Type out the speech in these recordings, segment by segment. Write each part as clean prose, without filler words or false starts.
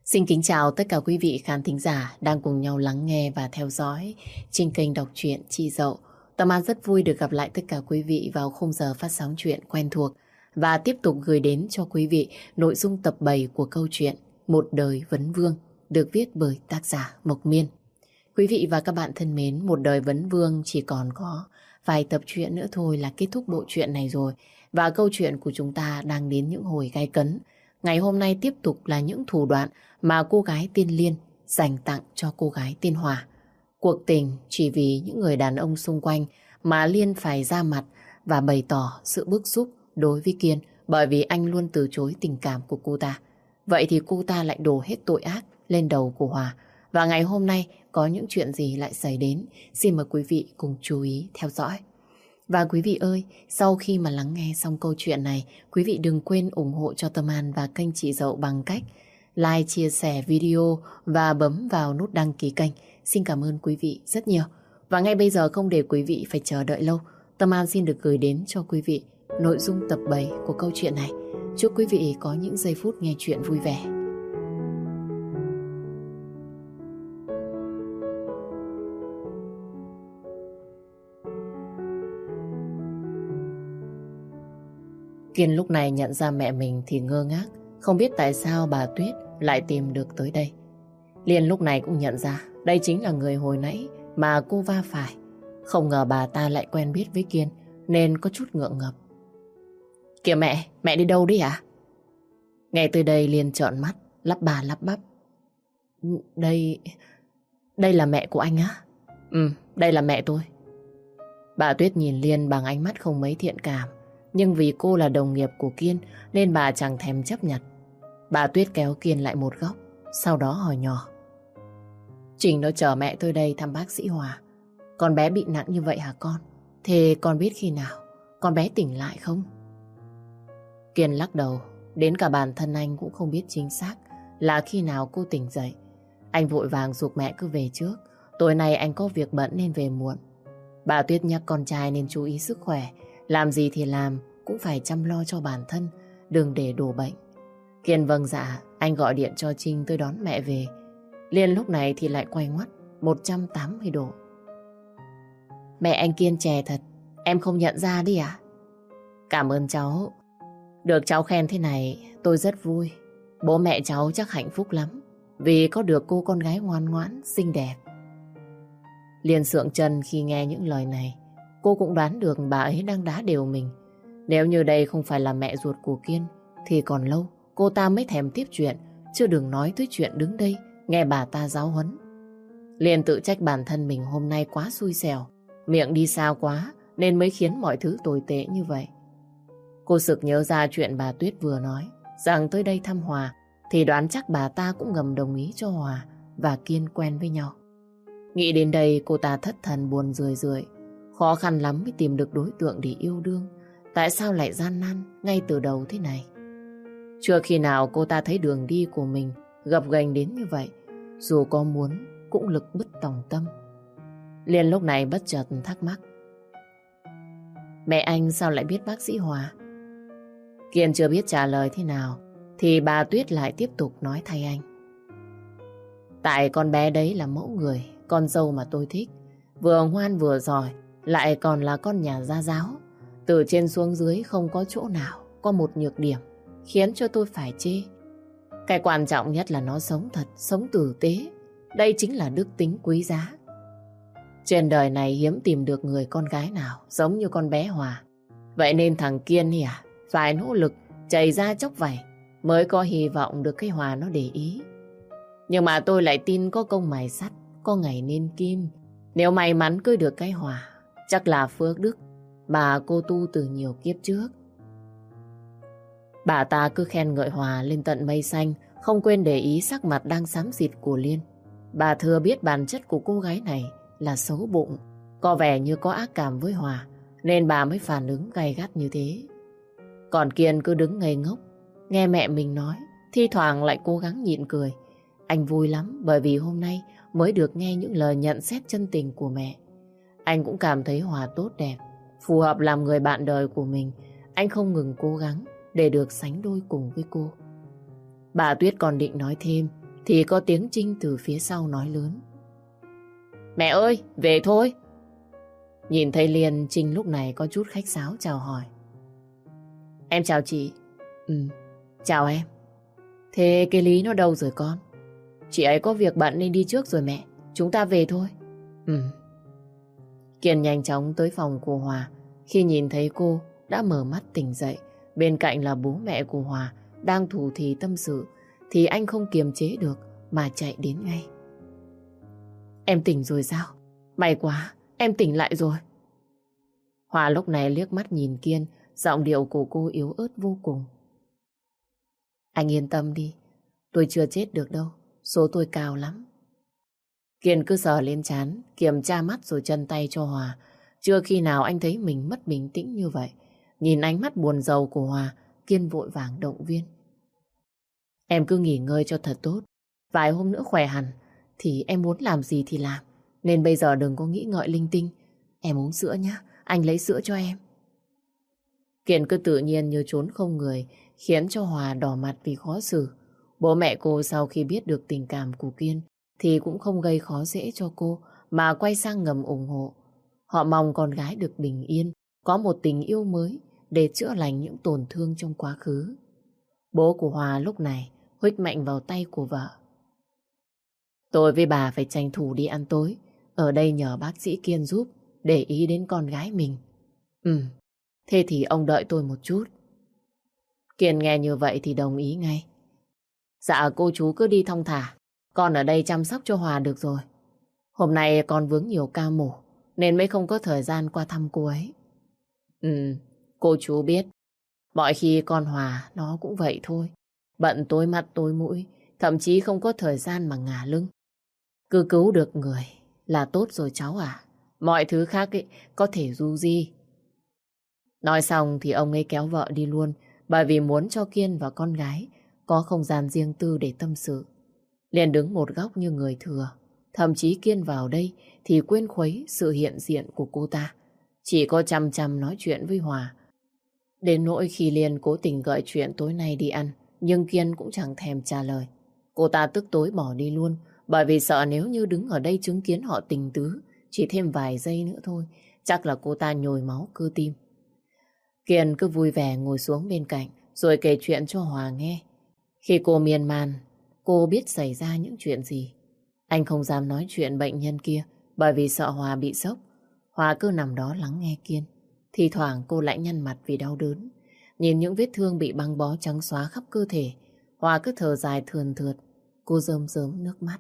Xin kính chào tất cả quý vị khán thính giả đang cùng nhau lắng nghe và theo dõi trên kênh đọc truyện Chị Dậu. Tâm An rất vui được gặp lại tất cả quý vị vào khung giờ phát sóng truyện quen thuộc và tiếp tục gửi đến cho quý vị nội dung tập 7 của câu chuyện Một đời vấn vương được viết bởi tác giả Mộc Miên. Quý vị và các bạn thân mến, Một đời vấn vương chỉ còn có vài tập truyện nữa thôi là kết thúc bộ truyện này rồi, và câu chuyện của chúng ta đang đến những hồi gay cấn. Ngày hôm nay tiếp tục là những thủ đoạn mà cô gái tên Liên dành tặng cho cô gái tên Hòa. Cuộc tình chỉ vì những người đàn ông xung quanh mà Liên phải ra mặt và bày tỏ sự bức xúc đối với Kiên, bởi vì anh luôn từ chối tình cảm của cô ta. Vậy thì cô ta lại đổ hết tội ác lên đầu của Hòa. Và ngày hôm nay có những chuyện gì lại xảy đến? Xin mời quý vị cùng chú ý theo dõi. Và quý vị ơi, sau khi mà lắng nghe xong câu chuyện này, quý vị đừng quên ủng hộ cho Tâm An và kênh Chị Dậu bằng cách like, chia sẻ video và bấm vào nút đăng ký kênh. Xin cảm ơn quý vị rất nhiều. Và ngay bây giờ không để quý vị phải chờ đợi lâu, Tâm An xin được gửi đến cho quý vị nội dung tập 7 của câu chuyện này. Chúc quý vị có những giây phút nghe chuyện vui vẻ. Kiên lúc này nhận ra mẹ mình thì ngơ ngác, không biết tại sao bà Tuyết lại tìm được tới đây. Liên lúc này cũng nhận ra đây chính là người hồi nãy mà cô va phải. Không ngờ bà ta lại quen biết với Kiên nên có chút ngượng ngập. Kìa mẹ đi đâu đấy à? Nghe tới đây Liên trợn mắt, lắp bà lắp bắp. Đây là mẹ của anh á? Ừ, đây là mẹ tôi. Bà Tuyết nhìn Liên bằng ánh mắt không mấy thiện cảm. Nhưng vì cô là đồng nghiệp của Kiên nên bà chẳng thèm chấp nhận. Bà Tuyết kéo Kiên lại một góc, sau đó hỏi nhỏ. Trình nó chở mẹ tôi đây thăm bác sĩ Hòa. Con bé bị nặng như vậy hả con? Thế con biết khi nào con bé tỉnh lại không? Kiên lắc đầu, đến cả bản thân anh cũng không biết chính xác là khi nào cô tỉnh dậy. Anh vội vàng giục mẹ cứ về trước, tối nay anh có việc bận nên về muộn. Bà Tuyết nhắc con trai nên chú ý sức khỏe, làm gì thì làm cũng phải chăm lo cho bản thân, đừng để đổ bệnh. Kiên vâng dạ, anh gọi điện cho Trinh tới đón mẹ về. Liên lúc này thì lại quay ngoắt 180 độ. Mẹ anh Kiên trẻ thật, em không nhận ra đi à? Cảm ơn cháu. Được cháu khen thế này tôi rất vui. Bố mẹ cháu chắc hạnh phúc lắm vì có được cô con gái ngoan ngoãn, xinh đẹp. Liên sượng chân khi nghe những lời này. Cô cũng đoán được bà ấy đang đá đều mình. Nếu như đây không phải là mẹ ruột của Kiên thì còn lâu cô ta mới thèm tiếp chuyện, chứ đừng nói tới chuyện đứng đây nghe bà ta giáo huấn. Liên tự trách bản thân mình hôm nay quá xui xẻo, miệng đi sao quá nên mới khiến mọi thứ tồi tệ như vậy. Cô sực nhớ ra chuyện bà Tuyết vừa nói rằng tới đây thăm Hòa thì đoán chắc bà ta cũng ngầm đồng ý cho Hòa và Kiên quen với nhau. Nghĩ đến đây cô ta thất thần buồn rười rượi. Khó khăn lắm mới tìm được đối tượng để yêu đương. Tại sao lại gian nan ngay từ đầu thế này? Chưa khi nào cô ta thấy đường đi của mình gập ghềnh đến như vậy. Dù có muốn cũng lực bứt tòng tâm. Liên lúc này bất chợt thắc mắc. Mẹ anh sao lại biết bác sĩ Hòa? Kiên chưa biết trả lời thế nào thì bà Tuyết lại tiếp tục nói thay anh. Tại con bé đấy là mẫu người, con dâu mà tôi thích. Vừa ngoan vừa giỏi, lại còn là con nhà gia giáo. Từ trên xuống dưới không có chỗ nào có một nhược điểm khiến cho tôi phải chê. Cái quan trọng nhất là nó sống thật, sống tử tế. Đây chính là đức tính quý giá. Trên đời này hiếm tìm được người con gái nào giống như con bé Hòa. Vậy nên thằng Kiên phải nỗ lực chảy ra chốc vảy mới có hy vọng được cái Hòa nó để ý. Nhưng mà tôi lại tin có công mài sắt, có ngày nên kim. Nếu may mắn cưới được cái Hòa, chắc là phước đức bà cô tu từ nhiều kiếp trước. Bà ta cứ khen ngợi Hòa lên tận mây xanh, không quên để ý sắc mặt đang xám xịt của Liên. Bà thừa biết bản chất của cô gái này là xấu bụng, có vẻ như có ác cảm với Hòa, nên bà mới phản ứng gay gắt như thế. Còn Kiên cứ đứng ngây ngốc, nghe mẹ mình nói, thi thoảng lại cố gắng nhịn cười. Anh vui lắm bởi vì hôm nay mới được nghe những lời nhận xét chân tình của mẹ. Anh cũng cảm thấy Hòa tốt đẹp, phù hợp làm người bạn đời của mình. Anh không ngừng cố gắng để được sánh đôi cùng với cô. Bà Tuyết còn định nói thêm thì có tiếng Trinh từ phía sau nói lớn. Mẹ ơi, về thôi. Nhìn thấy Liên, Trinh lúc này có chút khách sáo chào hỏi. Em chào chị. Chào em. Thế cái Lý nó đâu rồi con? Chị ấy có việc bận nên đi trước rồi mẹ. Chúng ta về thôi. Kiên nhanh chóng tới phòng của Hòa. Khi nhìn thấy cô đã mở mắt tỉnh dậy, bên cạnh là bố mẹ của Hòa đang thủ thỉ tâm sự, thì anh không kiềm chế được mà chạy đến ngay. Em tỉnh rồi sao? May quá, em tỉnh lại rồi. Hòa lúc này liếc mắt nhìn Kiên, giọng điệu của cô yếu ớt vô cùng. Anh yên tâm đi, tôi chưa chết được đâu, số tôi cao lắm. Kiên cứ sờ lên trán, kiểm tra mắt rồi chân tay cho Hòa. Chưa khi nào anh thấy mình mất bình tĩnh như vậy. Nhìn ánh mắt buồn rầu của Hòa, Kiên vội vàng động viên. Em cứ nghỉ ngơi cho thật tốt. Vài hôm nữa khỏe hẳn, thì em muốn làm gì thì làm. Nên bây giờ đừng có nghĩ ngợi linh tinh. Em uống sữa nhé, anh lấy sữa cho em. Kiên cứ tự nhiên như trốn không người, khiến cho Hòa đỏ mặt vì khó xử. Bố mẹ cô sau khi biết được tình cảm của Kiên thì cũng không gây khó dễ cho cô, mà quay sang ngầm ủng hộ. Họ mong con gái được bình yên, có một tình yêu mới để chữa lành những tổn thương trong quá khứ. Bố của Hòa lúc này huých mạnh vào tay của vợ. Tôi với bà phải tranh thủ đi ăn tối, ở đây nhờ bác sĩ Kiên giúp, để ý đến con gái mình. Thế thì ông đợi tôi một chút. Kiên nghe như vậy thì đồng ý ngay. Dạ cô chú cứ đi thong thả, con ở đây chăm sóc cho Hòa được rồi. Hôm nay con vướng nhiều ca mổ nên mới không có thời gian qua thăm cô ấy. Cô chú biết, mọi khi con Hòa nó cũng vậy thôi. Bận tối mắt tối mũi, thậm chí không có thời gian mà ngả lưng. Cứ cứu được người là tốt rồi cháu à. Mọi thứ khác ấy có thể du di. Nói xong thì ông ấy kéo vợ đi luôn, bởi vì muốn cho Kiên và con gái có không gian riêng tư để tâm sự. Liền đứng một góc như người thừa. Thậm chí Kiên vào đây thì quên khuấy sự hiện diện của cô ta. Chỉ có chăm chăm nói chuyện với Hòa. Đến nỗi khi Liên cố tình gợi chuyện tối nay đi ăn, nhưng Kiên cũng chẳng thèm trả lời. Cô ta tức tối bỏ đi luôn, bởi vì sợ nếu như đứng ở đây chứng kiến họ tình tứ chỉ thêm vài giây nữa thôi, chắc là cô ta nhồi máu cơ tim. Kiên cứ vui vẻ ngồi xuống bên cạnh rồi kể chuyện cho Hòa nghe. Khi cô miên man, cô biết xảy ra những chuyện gì. Anh không dám nói chuyện bệnh nhân kia bởi vì sợ Hòa bị sốc. Hòa cứ nằm đó lắng nghe Kiên. Thì thoảng cô lại nhăn mặt vì đau đớn. Nhìn những vết thương bị băng bó trắng xóa khắp cơ thể, Hòa cứ thở dài thườn thượt. Cô rơm rớm nước mắt.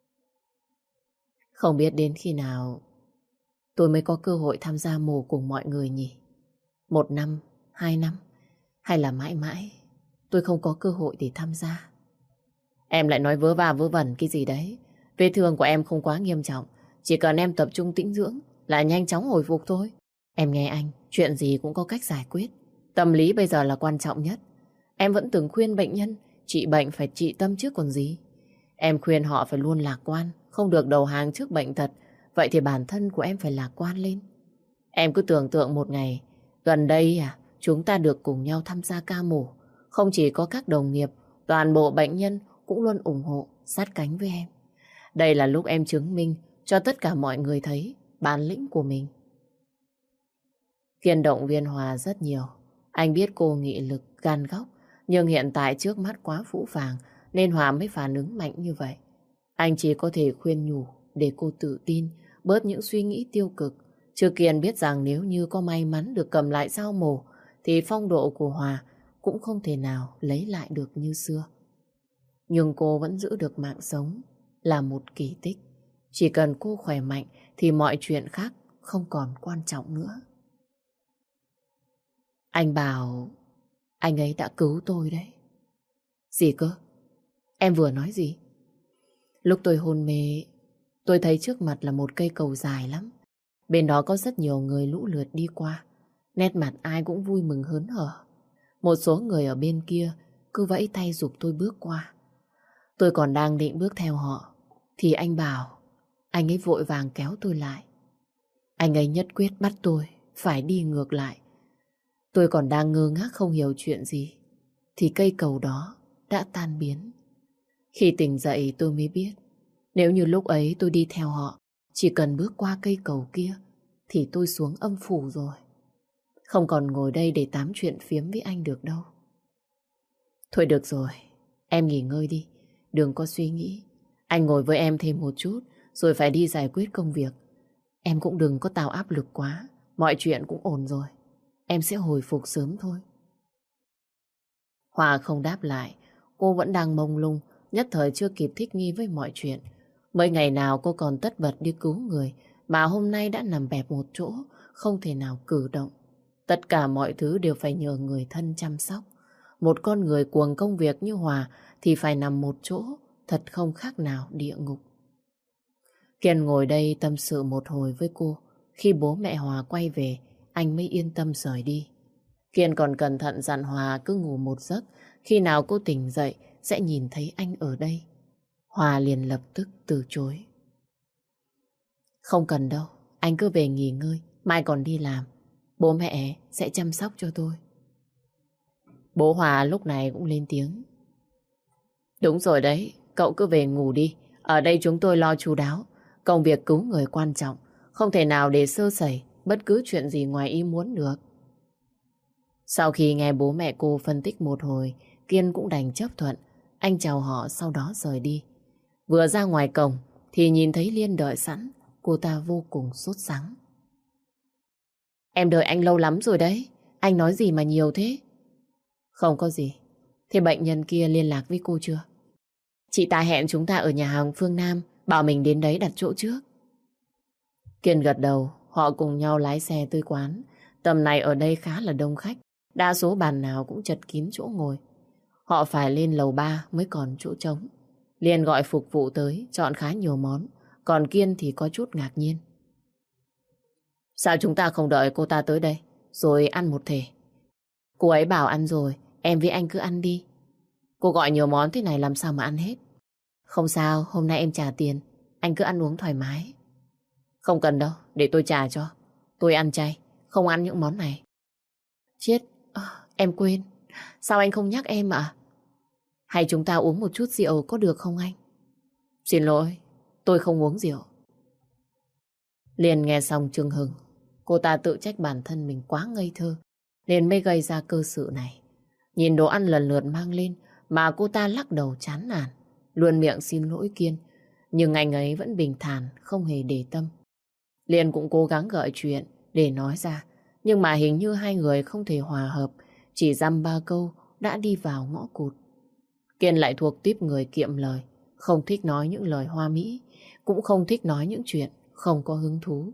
Không biết đến khi nào tôi mới có cơ hội tham gia mổ cùng mọi người nhỉ? 1 năm, 2 năm, hay là mãi mãi tôi không có cơ hội để tham gia? Em lại nói vớ va vớ vẩn cái gì đấy. Vết thương của em không quá nghiêm trọng, chỉ cần em tập trung tĩnh dưỡng là nhanh chóng hồi phục thôi. Em nghe anh, chuyện gì cũng có cách giải quyết. Tâm lý bây giờ là quan trọng nhất. Em vẫn từng khuyên bệnh nhân trị bệnh phải trị tâm trước còn gì. Em khuyên họ phải luôn lạc quan, không được đầu hàng trước bệnh tật. Vậy thì bản thân của em phải lạc quan lên. Em cứ tưởng tượng một ngày gần đây chúng ta được cùng nhau tham gia ca mổ. Không chỉ có các đồng nghiệp, toàn bộ bệnh nhân cũng luôn ủng hộ, sát cánh với em. Đây là lúc em chứng minh cho tất cả mọi người thấy bản lĩnh của mình. Kiên động viên Hòa rất nhiều. Anh biết cô nghị lực, gan góc, nhưng hiện tại trước mắt quá phũ phàng nên Hòa mới phản ứng mạnh như vậy. Anh chỉ có thể khuyên nhủ để cô tự tin, bớt những suy nghĩ tiêu cực. Chứ Kiên biết rằng nếu như có may mắn được cầm lại dao mổ thì phong độ của Hòa cũng không thể nào lấy lại được như xưa. Nhưng cô vẫn giữ được mạng sống là một kỳ tích. Chỉ cần cô khỏe mạnh thì mọi chuyện khác không còn quan trọng nữa. Anh bảo anh ấy đã cứu tôi đấy. Gì cơ? Em vừa nói gì? Lúc tôi hôn mê, tôi thấy trước mặt là một cây cầu dài lắm. Bên đó có rất nhiều người lũ lượt đi qua. Nét mặt ai cũng vui mừng hớn hở. Một số người ở bên kia cứ vẫy tay giục tôi bước qua. Tôi còn đang định bước theo họ thì anh bảo anh ấy vội vàng kéo tôi lại. Anh ấy nhất quyết bắt tôi phải đi ngược lại. Tôi còn đang ngơ ngác không hiểu chuyện gì thì cây cầu đó đã tan biến. Khi tỉnh dậy tôi mới biết, nếu như lúc ấy tôi đi theo họ, chỉ cần bước qua cây cầu kia, thì tôi xuống âm phủ rồi. Không còn ngồi đây để tám chuyện phiếm với anh được đâu. Thôi được rồi, em nghỉ ngơi đi, đừng có suy nghĩ. Anh ngồi với em thêm một chút, rồi phải đi giải quyết công việc. Em cũng đừng có tạo áp lực quá, mọi chuyện cũng ổn rồi. Em sẽ hồi phục sớm thôi. Hòa không đáp lại, cô vẫn đang mông lung, nhất thời chưa kịp thích nghi với mọi chuyện. Mấy ngày nào cô còn tất bật đi cứu người, mà hôm nay đã nằm bẹp một chỗ, không thể nào cử động. Tất cả mọi thứ đều phải nhờ người thân chăm sóc. Một con người cuồng công việc như Hòa thì phải nằm một chỗ, thật không khác nào địa ngục. Kiên ngồi đây tâm sự một hồi với cô. Khi bố mẹ Hòa quay về, anh mới yên tâm rời đi. Kiên còn cẩn thận dặn Hòa cứ ngủ một giấc, khi nào cô tỉnh dậy sẽ nhìn thấy anh ở đây. Hòa liền lập tức từ chối. Không cần đâu, anh cứ về nghỉ ngơi, mai còn đi làm. Bố mẹ sẽ chăm sóc cho tôi. Bố Hòa lúc này cũng lên tiếng. Đúng rồi đấy, cậu cứ về ngủ đi. Ở đây chúng tôi lo chu đáo. Công việc cứu người quan trọng, không thể nào để sơ sẩy bất cứ chuyện gì ngoài ý muốn được. Sau khi nghe bố mẹ cô phân tích một hồi, Kiên cũng đành chấp thuận. Anh chào họ sau đó rời đi. Vừa ra ngoài cổng thì nhìn thấy Liên đợi sẵn. Cô ta vô cùng sốt sắng. Em đợi anh lâu lắm rồi đấy. Anh nói gì mà nhiều thế? Không có gì. Thế bệnh nhân kia liên lạc với cô chưa? Chị ta hẹn chúng ta ở nhà hàng Phương Nam, bảo mình đến đấy đặt chỗ trước. Kiên gật đầu, họ cùng nhau lái xe tới quán. Tầm này ở đây khá là đông khách, đa số bàn nào cũng chật kín chỗ ngồi. Họ phải lên lầu 3 mới còn chỗ trống. Liên gọi phục vụ tới, chọn khá nhiều món, còn Kiên thì có chút ngạc nhiên. Sao chúng ta không đợi cô ta tới đây, rồi ăn một thể? Cô ấy bảo ăn rồi, em với anh cứ ăn đi. Cô gọi nhiều món thế này làm sao mà ăn hết? Không sao, hôm nay em trả tiền, anh cứ ăn uống thoải mái. Không cần đâu, để tôi trả cho. Tôi ăn chay, không ăn những món này. Chết, em quên. Sao anh không nhắc em ạ? Hay chúng ta uống một chút rượu có được không anh? Xin lỗi, tôi không uống rượu. Liền nghe xong chưng hừng. Cô ta tự trách bản thân mình quá ngây thơ, nên mới gây ra cơ sự này. Nhìn đồ ăn lần lượt mang lên mà cô ta lắc đầu chán nản, luôn miệng xin lỗi Kiên. Nhưng anh ấy vẫn bình thản, không hề để tâm. Liên cũng cố gắng gợi chuyện để nói ra, nhưng mà hình như hai người không thể hòa hợp, chỉ dăm ba câu đã đi vào ngõ cụt. Kiên lại thuộc típ người kiệm lời, không thích nói những lời hoa mỹ, cũng không thích nói những chuyện không có hứng thú.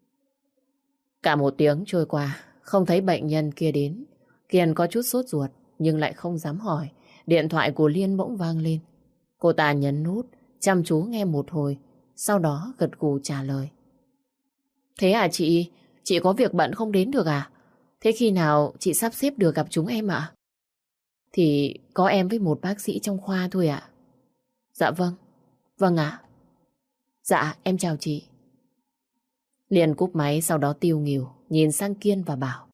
Cả một tiếng trôi qua, không thấy bệnh nhân kia đến. Kiên có chút sốt ruột, nhưng lại không dám hỏi. Điện thoại của Liên bỗng vang lên. Cô ta nhấn nút, chăm chú nghe một hồi, sau đó gật gù trả lời. Thế à chị? Chị có việc bận không đến được à? Thế khi nào chị sắp xếp được gặp chúng em ạ? Thì có em với một bác sĩ trong khoa thôi ạ. Dạ vâng. Vâng ạ. Dạ, em chào chị. Liên cúp máy sau đó tiêu nghỉu, nhìn sang Kiên và bảo.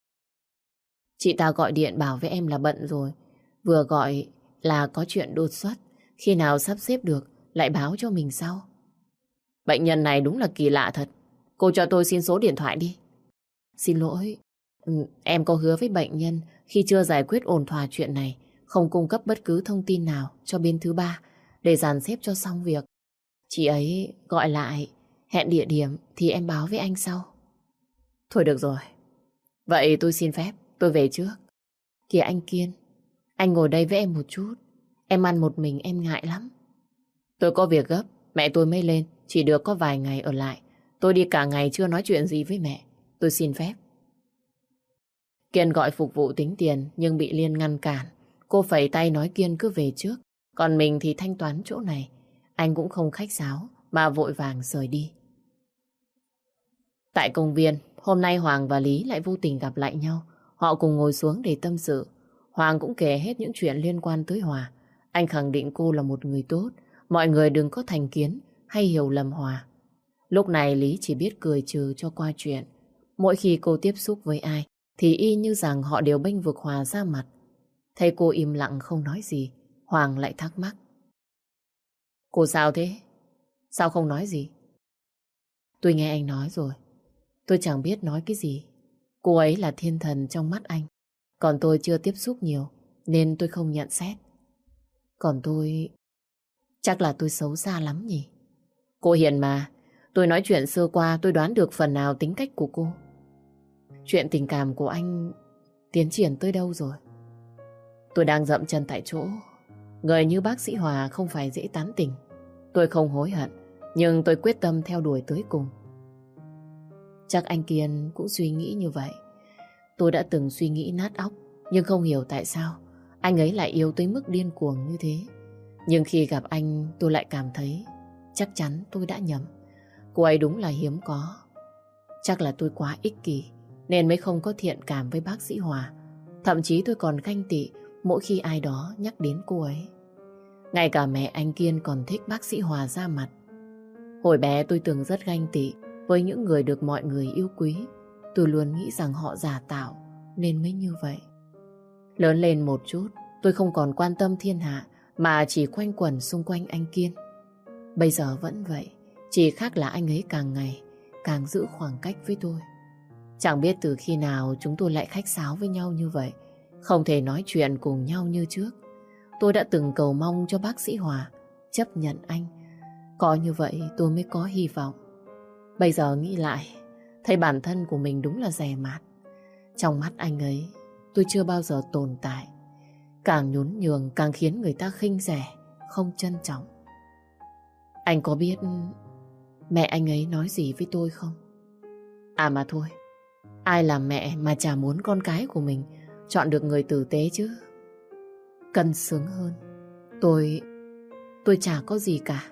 Chị ta gọi điện bảo với em là bận rồi. Vừa gọi là có chuyện đột xuất. Khi nào sắp xếp được lại báo cho mình sau. Bệnh nhân này đúng là kỳ lạ thật. Cô cho tôi xin số điện thoại đi. Xin lỗi, em có hứa với bệnh nhân khi chưa giải quyết ổn thỏa chuyện này, không cung cấp bất cứ thông tin nào cho bên thứ ba để dàn xếp cho xong việc. Chị ấy gọi lại, hẹn địa điểm thì em báo với anh sau. Thôi được rồi. Vậy tôi xin phép, tôi về trước. Kìa anh Kiên, anh ngồi đây với em một chút. Em ăn một mình em ngại lắm. Tôi có việc gấp, mẹ tôi mới lên, chỉ được có vài ngày ở lại. Tôi đi cả ngày chưa nói chuyện gì với mẹ. Tôi xin phép. Kiên gọi phục vụ tính tiền nhưng bị Liên ngăn cản. Cô phẩy tay nói Kiên cứ về trước. Còn mình thì thanh toán chỗ này. Anh cũng không khách sáo mà vội vàng rời đi. Tại công viên, hôm nay Hoàng và Lý lại vô tình gặp lại nhau. Họ cùng ngồi xuống để tâm sự. Hoàng cũng kể hết những chuyện liên quan tới Hòa. Anh khẳng định cô là một người tốt. Mọi người đừng có thành kiến hay hiểu lầm Hòa. Lúc này Lý chỉ biết cười trừ cho qua chuyện. Mỗi khi cô tiếp xúc với ai thì y như rằng họ đều bênh vực Hòa ra mặt. Thấy cô im lặng không nói gì, Hoàng lại thắc mắc. Cô sao thế? Sao không nói gì? Tôi nghe anh nói rồi. Tôi chẳng biết nói cái gì. Cô ấy là thiên thần trong mắt anh. Còn tôi chưa tiếp xúc nhiều nên tôi không nhận xét. Còn tôi... chắc là tôi xấu xa lắm nhỉ? Cô hiền mà. Tôi nói chuyện sơ qua tôi đoán được phần nào tính cách của cô. Chuyện tình cảm của anh tiến triển tới đâu rồi? Tôi đang dậm chân tại chỗ. Người như bác sĩ Hòa không phải dễ tán tỉnh. Tôi không hối hận, nhưng tôi quyết tâm theo đuổi tới cùng. Chắc anh Kiên cũng suy nghĩ như vậy. Tôi đã từng suy nghĩ nát óc, nhưng không hiểu tại sao anh ấy lại yêu tới mức điên cuồng như thế. Nhưng khi gặp anh, tôi lại cảm thấy chắc chắn tôi đã nhầm. Cô ấy đúng là hiếm có. Chắc là tôi quá ích kỷ nên mới không có thiện cảm với bác sĩ Hòa. Thậm chí tôi còn ganh tị mỗi khi ai đó nhắc đến cô ấy. Ngay cả mẹ anh Kiên còn thích bác sĩ Hòa ra mặt. Hồi bé tôi từng rất ganh tị với những người được mọi người yêu quý. Tôi luôn nghĩ rằng họ giả tạo nên mới như vậy. Lớn lên một chút, tôi không còn quan tâm thiên hạ mà chỉ quanh quẩn xung quanh anh Kiên. Bây giờ vẫn vậy, chỉ khác là anh ấy càng ngày càng giữ khoảng cách với tôi. Chẳng biết từ khi nào chúng tôi lại khách sáo với nhau như vậy, không thể nói chuyện cùng nhau như trước. Tôi đã từng cầu mong cho bác sĩ Hòa chấp nhận anh. Có như vậy tôi mới có hy vọng. Bây giờ nghĩ lại, thấy bản thân của mình đúng là dè mạt. Trong mắt anh ấy, tôi chưa bao giờ tồn tại. Càng nhún nhường càng khiến người ta khinh rẻ, không trân trọng. Anh có biết mẹ anh ấy nói gì với tôi không? À mà thôi, ai làm mẹ mà chả muốn con cái của mình chọn được người tử tế chứ. Cân xứng hơn. Tôi chả có gì cả.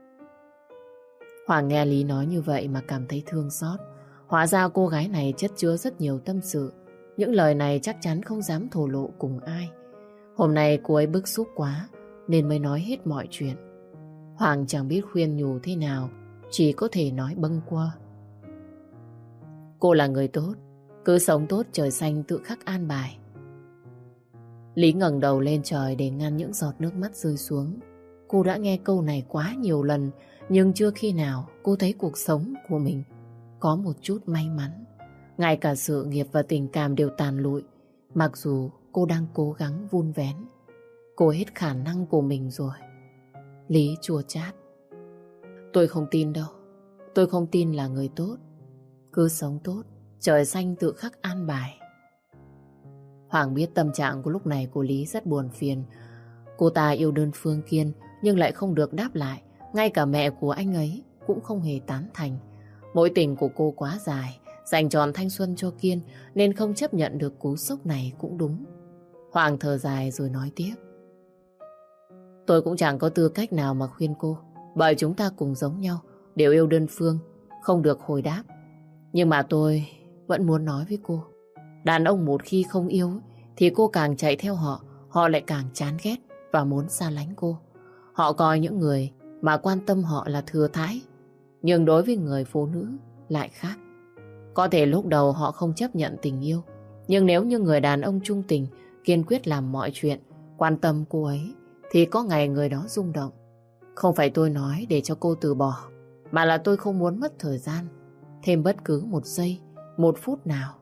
Hoàng nghe Lý nói như vậy mà cảm thấy thương xót. Hóa ra cô gái này chất chứa rất nhiều tâm sự. Những lời này chắc chắn không dám thổ lộ cùng ai. Hôm nay cô ấy bức xúc quá nên mới nói hết mọi chuyện. Hoàng chẳng biết khuyên nhủ thế nào, chỉ có thể nói bâng quơ. Cô là người tốt, cứ sống tốt trời xanh tự khắc an bài. Lý ngẩng đầu lên trời để ngăn những giọt nước mắt rơi xuống. Cô đã nghe câu này quá nhiều lần, nhưng chưa khi nào cô thấy cuộc sống của mình có một chút may mắn. Ngay cả sự nghiệp và tình cảm đều tàn lụi, mặc dù cô đang cố gắng vun vén. Cô hết khả năng của mình rồi. Lý chua chát. Tôi không tin đâu. Tôi không tin là người tốt. Cứ sống tốt, trời xanh tự khắc an bài. Hoàng biết tâm trạng của lúc này của Lý rất buồn phiền. Cô ta yêu đơn phương Kiên nhưng lại không được đáp lại. Ngay cả mẹ của anh ấy cũng không hề tán thành. Mối tình của cô quá dài, dành trọn thanh xuân cho Kiên nên không chấp nhận được cú sốc này cũng đúng. Hoàng thở dài rồi nói tiếp. Tôi cũng chẳng có tư cách nào mà khuyên cô, bởi chúng ta cùng giống nhau, đều yêu đơn phương, không được hồi đáp. Nhưng mà tôi vẫn muốn nói với cô, đàn ông một khi không yêu thì cô càng chạy theo họ, họ lại càng chán ghét và muốn xa lánh cô. Họ coi những người mà quan tâm họ là thừa thãi, nhưng đối với người phụ nữ lại khác. Có thể lúc đầu họ không chấp nhận tình yêu, nhưng nếu như người đàn ông trung tình, kiên quyết làm mọi chuyện, quan tâm cô ấy, thì có ngày người đó rung động. Không phải tôi nói để cho cô từ bỏ, mà là tôi không muốn mất thời gian thêm bất cứ một giây, một phút nào.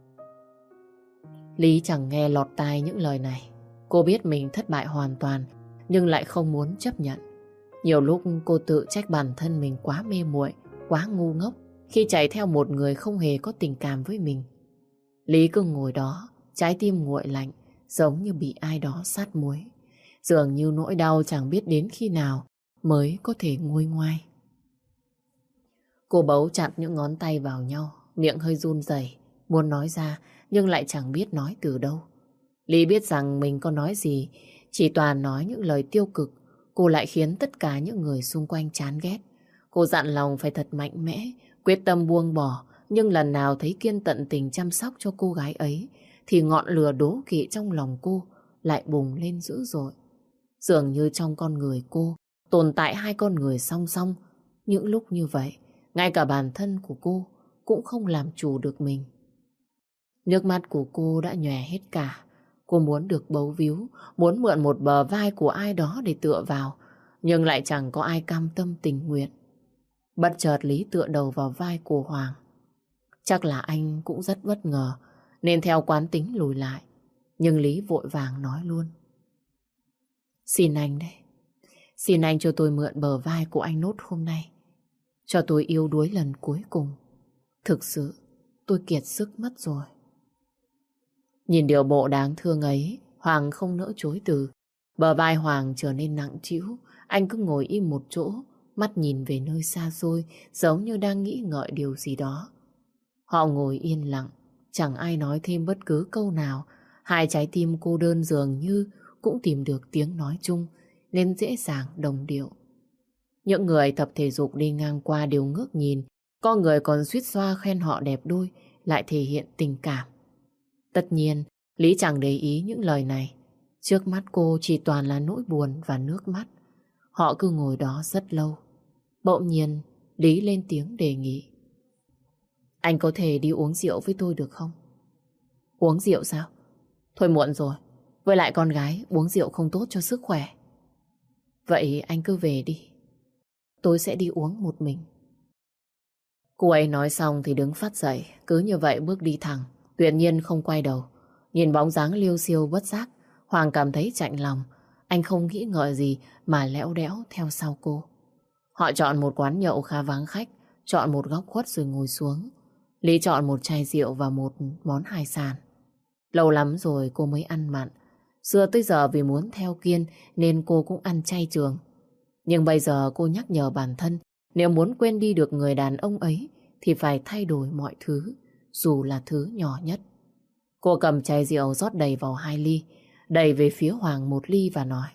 Lý chẳng nghe lọt tai những lời này. Cô biết mình thất bại hoàn toàn, nhưng lại không muốn chấp nhận. Nhiều lúc cô tự trách bản thân mình quá mê muội, quá ngu ngốc khi chạy theo một người không hề có tình cảm với mình. Lý cứ ngồi đó, trái tim nguội lạnh, giống như bị ai đó sát muối. Dường như nỗi đau chẳng biết đến khi nào mới có thể nguôi ngoai. Cô bấu chặt những ngón tay vào nhau, miệng hơi run rẩy, muốn nói ra nhưng lại chẳng biết nói từ đâu. Lý biết rằng mình có nói gì, chỉ toàn nói những lời tiêu cực, cô lại khiến tất cả những người xung quanh chán ghét. Cô dặn lòng phải thật mạnh mẽ, quyết tâm buông bỏ, nhưng lần nào thấy Kiên tận tình chăm sóc cho cô gái ấy, thì ngọn lửa đố kỵ trong lòng cô lại bùng lên dữ dội. Dường như trong con người cô tồn tại hai con người song song. Những lúc như vậy, ngay cả bản thân của cô cũng không làm chủ được mình. Nước mắt của cô đã nhòe hết cả. Cô muốn được bấu víu, muốn mượn một bờ vai của ai đó để tựa vào. nhưng lại chẳng có ai cam tâm tình nguyện. Bất chợt Lý tựa đầu vào vai của Hoàng. Chắc là anh cũng rất bất ngờ, nên theo quán tính lùi lại. Nhưng Lý vội vàng nói luôn. Xin anh đấy. Xin anh cho tôi mượn bờ vai của anh nốt hôm nay. Cho tôi yếu đuối lần cuối cùng. Thực sự, tôi kiệt sức mất rồi. Nhìn điều bộ đáng thương ấy, Hoàng không nỡ chối từ. Bờ vai Hoàng trở nên nặng trĩu. Anh cứ ngồi im một chỗ, mắt nhìn về nơi xa xôi, giống như đang nghĩ ngợi điều gì đó. Họ ngồi yên lặng, chẳng ai nói thêm bất cứ câu nào. Hai trái tim cô đơn dường như cũng tìm được tiếng nói chung, nên dễ dàng đồng điệu. Những người tập thể dục đi ngang qua đều ngước nhìn, có người còn suýt xoa khen họ đẹp đôi, lại thể hiện tình cảm. Tất nhiên, Lý chẳng để ý những lời này. Trước mắt cô chỉ toàn là nỗi buồn và nước mắt. Họ cứ ngồi đó rất lâu. Bỗng nhiên, Lý lên tiếng đề nghị. Anh có thể đi uống rượu với tôi được không? Uống rượu sao? Thôi muộn rồi. Với lại con gái, uống rượu không tốt cho sức khỏe. Vậy anh cứ về đi. Tôi sẽ đi uống một mình. Cô ấy nói xong thì đứng phắt dậy, cứ như vậy bước đi thẳng, tuyệt nhiên không quay đầu. Nhìn bóng dáng liêu xiêu bất giác, Hoàng cảm thấy chạnh lòng. Anh không nghĩ ngợi gì mà lẽo đẽo theo sau cô. Họ chọn một quán nhậu khá vắng khách, chọn một góc khuất rồi ngồi xuống. Lý chọn một chai rượu và một món hải sản. Lâu lắm rồi cô mới ăn mặn. Xưa tới giờ vì muốn theo Kiên nên cô cũng ăn chay trường. Nhưng bây giờ cô nhắc nhở bản thân, nếu muốn quên đi được người đàn ông ấy thì phải thay đổi mọi thứ, dù là thứ nhỏ nhất. Cô cầm chai rượu rót đầy vào 2 ly, đẩy về phía Hoàng 1 ly và nói.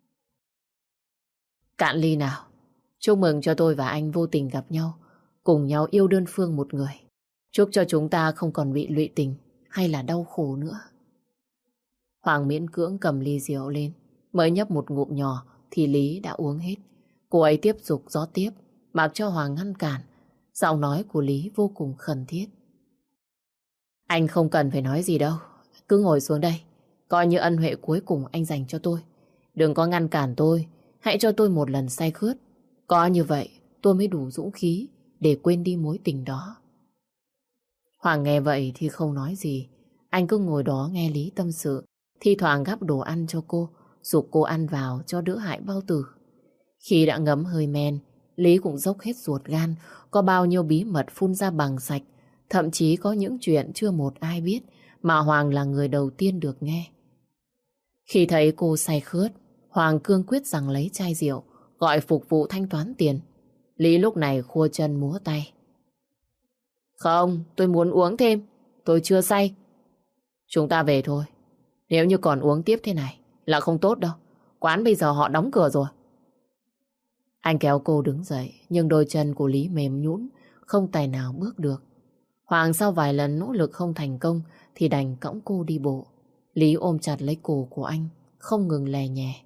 Cạn ly nào. Chúc mừng cho tôi và anh vô tình gặp nhau, cùng nhau yêu đơn phương một người. Chúc cho chúng ta không còn bị lụy tình hay là đau khổ nữa. Hoàng miễn cưỡng cầm ly rượu lên, mới nhấp một ngụm nhỏ thì Lý đã uống hết. Cô ấy tiếp tục rót tiếp, mặc cho Hoàng ngăn cản. Giọng nói của Lý vô cùng khẩn thiết. Anh không cần phải nói gì đâu, cứ ngồi xuống đây, coi như ân huệ cuối cùng anh dành cho tôi. Đừng có ngăn cản tôi, hãy cho tôi một lần say khướt. Có như vậy tôi mới đủ dũng khí để quên đi mối tình đó. Hoàng nghe vậy thì không nói gì. Anh cứ ngồi đó nghe Lý tâm sự, thi thoảng gắp đồ ăn cho cô, giục cô ăn vào cho đỡ hại bao tử. Khi đã ngấm hơi men, Lý cũng dốc hết ruột gan, có bao nhiêu bí mật phun ra bằng sạch, thậm chí có những chuyện chưa một ai biết mà Hoàng là người đầu tiên được nghe. Khi thấy cô say khướt, Hoàng cương quyết rằng lấy chai rượu, gọi phục vụ thanh toán tiền. Lý lúc này khua chân múa tay. Không, tôi muốn uống thêm, tôi chưa say. Chúng ta về thôi. Nếu như còn uống tiếp thế này là không tốt đâu. Quán bây giờ họ đóng cửa rồi. Anh kéo cô đứng dậy, nhưng đôi chân của Lý mềm nhũn, không tài nào bước được. Hoàng sau vài lần nỗ lực không thành công thì đành cõng cô đi bộ. Lý ôm chặt lấy cổ của anh, không ngừng lè nhè.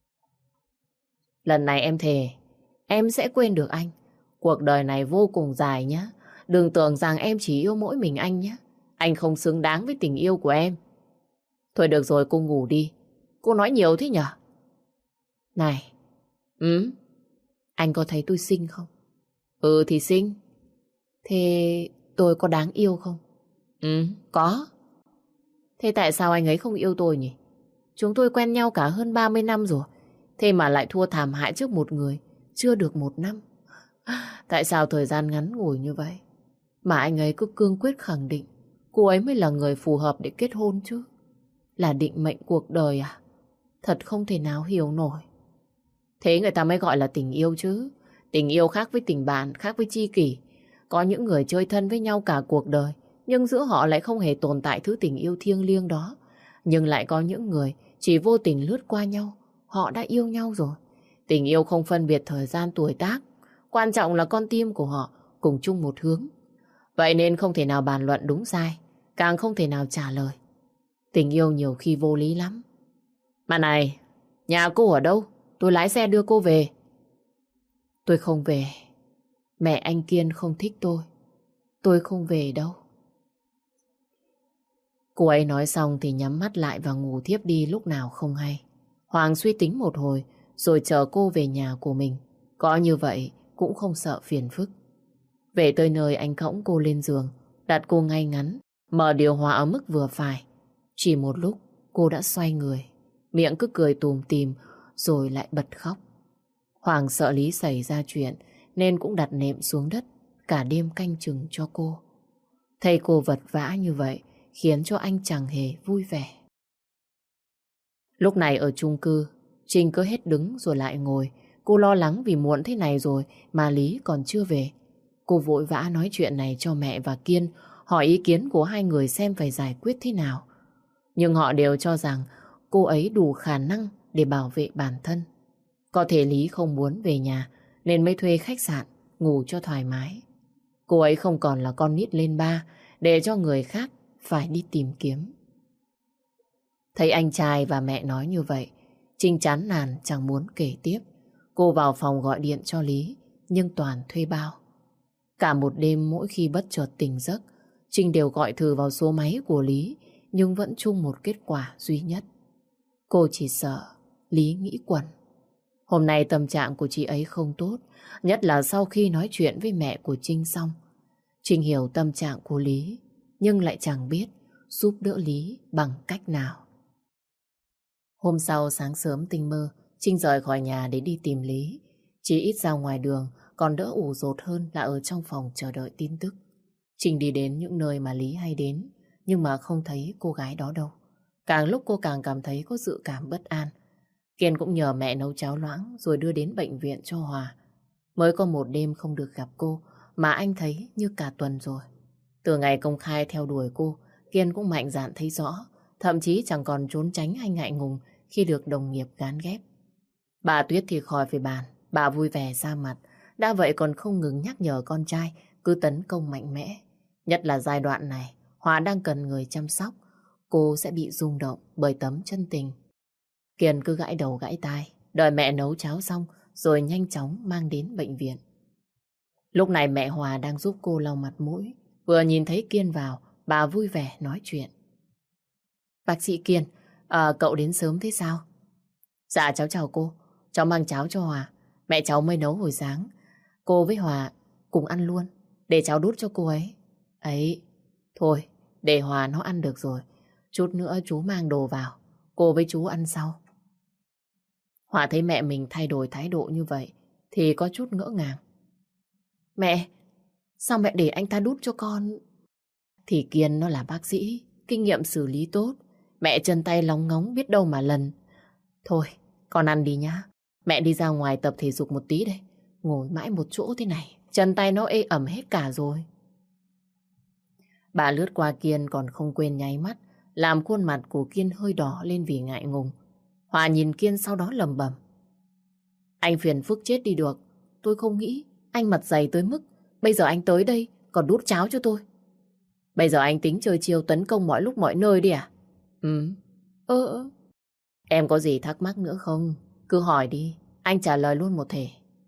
Lần này em thề, em sẽ quên được anh. Cuộc đời này vô cùng dài nhé. Đừng tưởng rằng em chỉ yêu mỗi mình anh nhé. Anh không xứng đáng với tình yêu của em. Thôi được rồi, cô ngủ đi. Cô nói nhiều thế nhở? Này, anh có thấy tôi xinh không? Ừ thì xinh. Thế tôi có đáng yêu không? Có. Thế tại sao anh ấy không yêu tôi nhỉ? Chúng tôi quen nhau cả hơn 30 năm rồi. Thế mà lại thua thảm hại trước một người chưa được 1 năm. Tại sao thời gian ngắn ngủi như vậy mà anh ấy cứ cương quyết khẳng định cô ấy mới là người phù hợp để kết hôn chứ? Là định mệnh cuộc đời à? Thật không thể nào hiểu nổi. Thế người ta mới gọi là tình yêu chứ. Tình yêu khác với tình bạn, khác với tri kỷ. Có những người chơi thân với nhau cả cuộc đời, nhưng giữa họ lại không hề tồn tại thứ tình yêu thiêng liêng đó. Nhưng lại có những người chỉ vô tình lướt qua nhau, họ đã yêu nhau rồi. Tình yêu không phân biệt thời gian tuổi tác, quan trọng là con tim của họ cùng chung một hướng. Vậy nên không thể nào bàn luận đúng sai, càng không thể nào trả lời. Tình yêu nhiều khi vô lý lắm. Mà này, nhà cô ở đâu? Tôi lái xe đưa cô về. Tôi không về. Mẹ anh Kiên không thích tôi. Tôi không về đâu. Cô ấy nói xong thì nhắm mắt lại và ngủ thiếp đi lúc nào không hay. Hoàng suy tính một hồi rồi chờ cô về nhà của mình. Có như vậy cũng không sợ phiền phức. Về tới nơi anh cõng cô lên giường, đặt cô ngay ngắn, mở điều hòa ở mức vừa phải. Chỉ một lúc cô đã xoay người, miệng cứ cười tùm tìm rồi lại bật khóc. Hoàng sợ Lý xảy ra chuyện nên cũng đặt nệm xuống đất, cả đêm canh chừng cho cô. Thấy cô vật vã như vậy khiến cho anh chẳng hề vui vẻ. Lúc này ở chung cư, Trinh cứ hết đứng rồi lại ngồi. Cô lo lắng vì muộn thế này rồi mà Lý còn chưa về. Cô vội vã nói chuyện này cho mẹ và Kiên, hỏi ý kiến của hai người xem phải giải quyết thế nào. Nhưng họ đều cho rằng cô ấy đủ khả năng để bảo vệ bản thân. Có thể Lý không muốn về nhà nên mới thuê khách sạn ngủ cho thoải mái. Cô ấy không còn là con nít lên ba để cho người khác phải đi tìm kiếm. Thấy anh trai và mẹ nói như vậy, Trinh chán nản chẳng muốn kể tiếp. Cô vào phòng gọi điện cho Lý, nhưng toàn thuê bao. Cả một đêm mỗi khi bất chợt tỉnh giấc, Trinh đều gọi thử vào số máy của Lý, nhưng vẫn chung một kết quả duy nhất. Cô chỉ sợ Lý nghĩ quẩn. Hôm nay tâm trạng của chị ấy không tốt, nhất là sau khi nói chuyện với mẹ của Trinh xong. Trinh hiểu tâm trạng của Lý, nhưng lại chẳng biết giúp đỡ Lý bằng cách nào. Hôm sau sáng sớm tinh mơ, Trinh rời khỏi nhà để đi tìm Lý. Chỉ ít ra ngoài đường, còn đỡ ủ rột hơn là ở trong phòng chờ đợi tin tức. Trinh đi đến những nơi mà Lý hay đến, nhưng mà không thấy cô gái đó đâu. Càng lúc cô càng cảm thấy có dự cảm bất an. Kiên cũng nhờ mẹ nấu cháo loãng rồi đưa đến bệnh viện cho Hòa. Mới có một đêm không được gặp cô, mà anh thấy như cả tuần rồi. Từ ngày công khai theo đuổi cô, Kiên cũng mạnh dạn thấy rõ, thậm chí chẳng còn trốn tránh hay ngại ngùng khi được đồng nghiệp gán ghép. Bà Tuyết thì khỏi phải bàn, bà vui vẻ ra mặt, đã vậy còn không ngừng nhắc nhở con trai cứ tấn công mạnh mẽ. Nhất là giai đoạn này, Hòa đang cần người chăm sóc, cô sẽ bị rung động bởi tấm chân tình. Kiên cứ gãi đầu gãi tai, đợi mẹ nấu cháo xong rồi nhanh chóng mang đến bệnh viện. Lúc này mẹ Hòa đang giúp cô lau mặt mũi, vừa nhìn thấy Kiên vào, bà vui vẻ nói chuyện. Bác sĩ Kiên, cậu đến sớm thế sao? Dạ cháu chào cô, cháu mang cháo cho Hòa, mẹ cháu mới nấu hồi sáng. Cô với Hòa cùng ăn luôn, để cháu đút cho cô ấy. Ấy, thôi, để Hòa nó ăn được rồi, chút nữa chú mang đồ vào, cô với chú ăn sau. Hòa thấy mẹ mình thay đổi thái độ như vậy thì có chút ngỡ ngàng. Mẹ, sao mẹ để anh ta đút cho con? Thì Kiên nó là bác sĩ, kinh nghiệm xử lý tốt. Mẹ chân tay lóng ngóng biết đâu mà lần. Thôi, con ăn đi nhá. Mẹ đi ra ngoài tập thể dục một tí đây. Ngồi mãi một chỗ thế này, chân tay nó ê ẩm hết cả rồi. Bà lướt qua Kiên còn không quên nháy mắt, làm khuôn mặt của Kiên hơi đỏ lên vì ngại ngùng. Hòa nhìn Kiên sau đó lẩm bẩm. Anh phiền phức chết đi được. Tôi không nghĩ anh mặt dày tới mức bây giờ anh tới đây còn đút cháo cho tôi. Bây giờ anh tính chơi chiêu tấn công mọi lúc mọi nơi đi à? Ừ. Em có gì thắc mắc nữa không? Cứ hỏi đi, anh trả lời luôn một thể.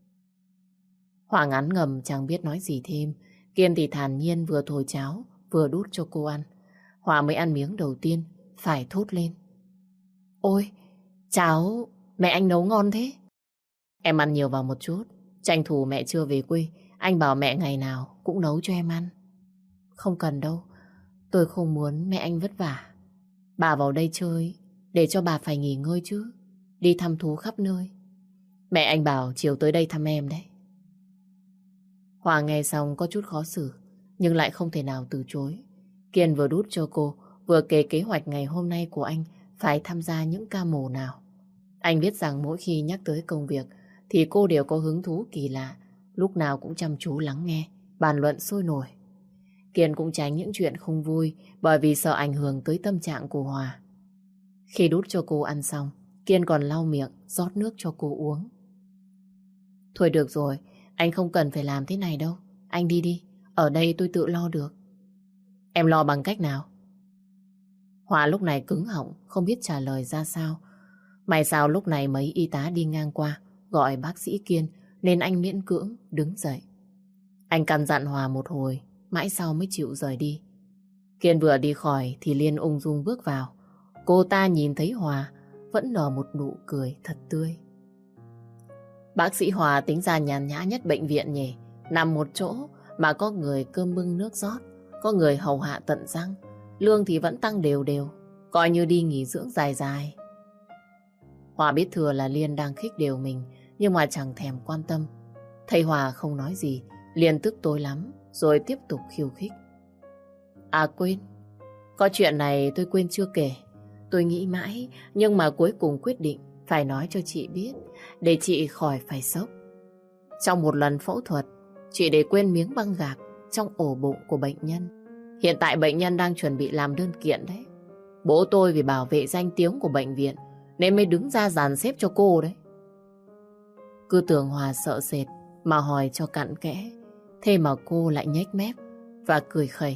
Hòa ngán ngầm chẳng biết nói gì thêm. Kiên thì thản nhiên vừa thổi cháo vừa đút cho cô ăn. Hòa mới ăn miếng đầu tiên phải thốt lên. Ôi, cháo mẹ anh nấu ngon thế. Em ăn nhiều vào một chút, tranh thủ mẹ chưa về quê. Anh bảo mẹ ngày nào cũng nấu cho em ăn. Không cần đâu, tôi không muốn mẹ anh vất vả. Bà vào đây chơi để cho bà phải nghỉ ngơi chứ. Đi thăm thú khắp nơi. Mẹ anh bảo chiều tới đây thăm em đấy. Hòa nghe xong có chút khó xử, nhưng lại không thể nào từ chối. Kiên vừa đút cho cô, vừa kể kế hoạch ngày hôm nay của anh phải tham gia những ca mổ nào. Anh biết rằng mỗi khi nhắc tới công việc thì cô đều có hứng thú kỳ lạ, lúc nào cũng chăm chú lắng nghe, bàn luận sôi nổi. Kiên cũng tránh những chuyện không vui bởi vì sợ ảnh hưởng tới tâm trạng của Hòa. Khi đút cho cô ăn xong, Kiên còn lau miệng, rót nước cho cô uống. Thôi được rồi, anh không cần phải làm thế này đâu. Anh đi đi, ở đây tôi tự lo được. Em lo bằng cách nào? Hòa lúc này cứng họng, không biết trả lời ra sao. May sao lúc này mấy y tá đi ngang qua, gọi bác sĩ Kiên, nên anh miễn cưỡng đứng dậy. Anh căn dặn Hòa một hồi, mãi sau mới chịu rời đi. Kiên vừa đi khỏi thì Liên ung dung bước vào. Cô ta nhìn thấy Hòa vẫn nở một nụ cười thật tươi. Bác sĩ Hòa tính ra nhàn nhã nhất bệnh viện nhỉ. Nằm một chỗ mà có người cơm bưng nước rót, có người hầu hạ tận răng. Lương thì vẫn tăng đều đều, coi như đi nghỉ dưỡng dài dài. Hòa biết thừa là Liên đang khích đều mình, nhưng mà chẳng thèm quan tâm. Thấy Hòa không nói gì, Liên tức tối lắm, rồi tiếp tục khiêu khích. À quên, có chuyện này tôi quên chưa kể. Tôi nghĩ mãi, nhưng mà cuối cùng quyết định phải nói cho chị biết, để chị khỏi phải sốc. Trong một lần phẫu thuật, chị để quên miếng băng gạc trong ổ bụng của bệnh nhân. Hiện tại bệnh nhân đang chuẩn bị làm đơn kiện đấy. Bố tôi vì bảo vệ danh tiếng của bệnh viện nên mới đứng ra dàn xếp cho cô đấy. Cứ tưởng Hòa sợ sệt mà hỏi cho cặn kẽ, thế mà cô lại nhếch mép và cười khẩy.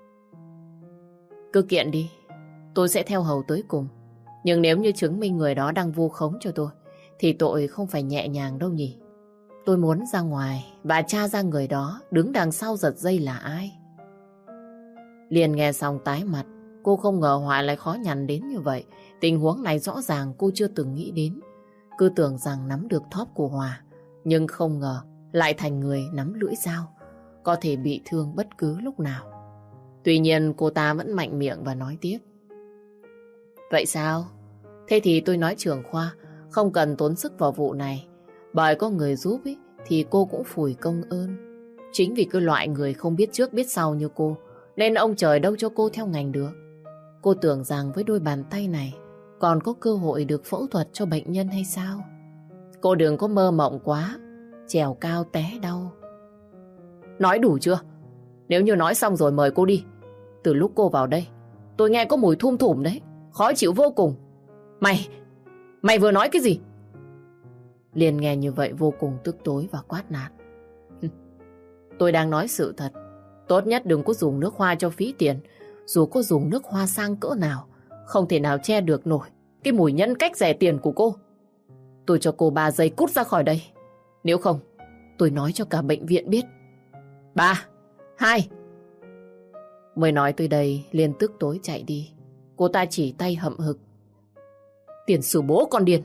Cứ kiện đi, tôi sẽ theo hầu tới cùng. Nhưng nếu như chứng minh người đó đang vu khống cho tôi, thì tội không phải nhẹ nhàng đâu nhỉ. Tôi muốn ra ngoài và tra ra người đó đứng đằng sau giật dây là ai. Liền nghe xong tái mặt. Cô không ngờ Hòa lại khó nhằn đến như vậy. Tình huống này rõ ràng cô chưa từng nghĩ đến. Cứ tưởng rằng nắm được thóp của Hòa, nhưng không ngờ lại thành người nắm lưỡi dao, có thể bị thương bất cứ lúc nào. Tuy nhiên cô ta vẫn mạnh miệng và nói tiếp. Vậy sao? Thế thì tôi nói trưởng khoa không cần tốn sức vào vụ này. Bởi có người giúp ấy, thì cô cũng phủi công ơn. Chính vì cái loại người không biết trước biết sau như cô, nên ông trời đâu cho cô theo ngành được. Cô tưởng rằng với đôi bàn tay này còn có cơ hội được phẫu thuật cho bệnh nhân hay sao? Cô đừng có mơ mộng quá, trèo cao té đau. Nói đủ chưa? Nếu như nói xong rồi mời cô đi. Từ lúc cô vào đây, tôi nghe có mùi thum thủm đấy, khó chịu vô cùng. Mày vừa nói cái gì? Liền nghe như vậy vô cùng tức tối và quát nạt. Tôi đang nói sự thật. Tốt nhất đừng có dùng nước hoa cho phí tiền. Dù có dùng nước hoa sang cỡ nào, không thể nào che được nổi cái mùi nhân cách rẻ tiền của cô. Tôi cho cô 3 giây cút ra khỏi đây. Nếu không, tôi nói cho cả bệnh viện biết. 3, 2. Mới nói tới đây, Liên tức tối chạy đi. Cô ta chỉ tay hậm hực. Tiền sử bố con điên.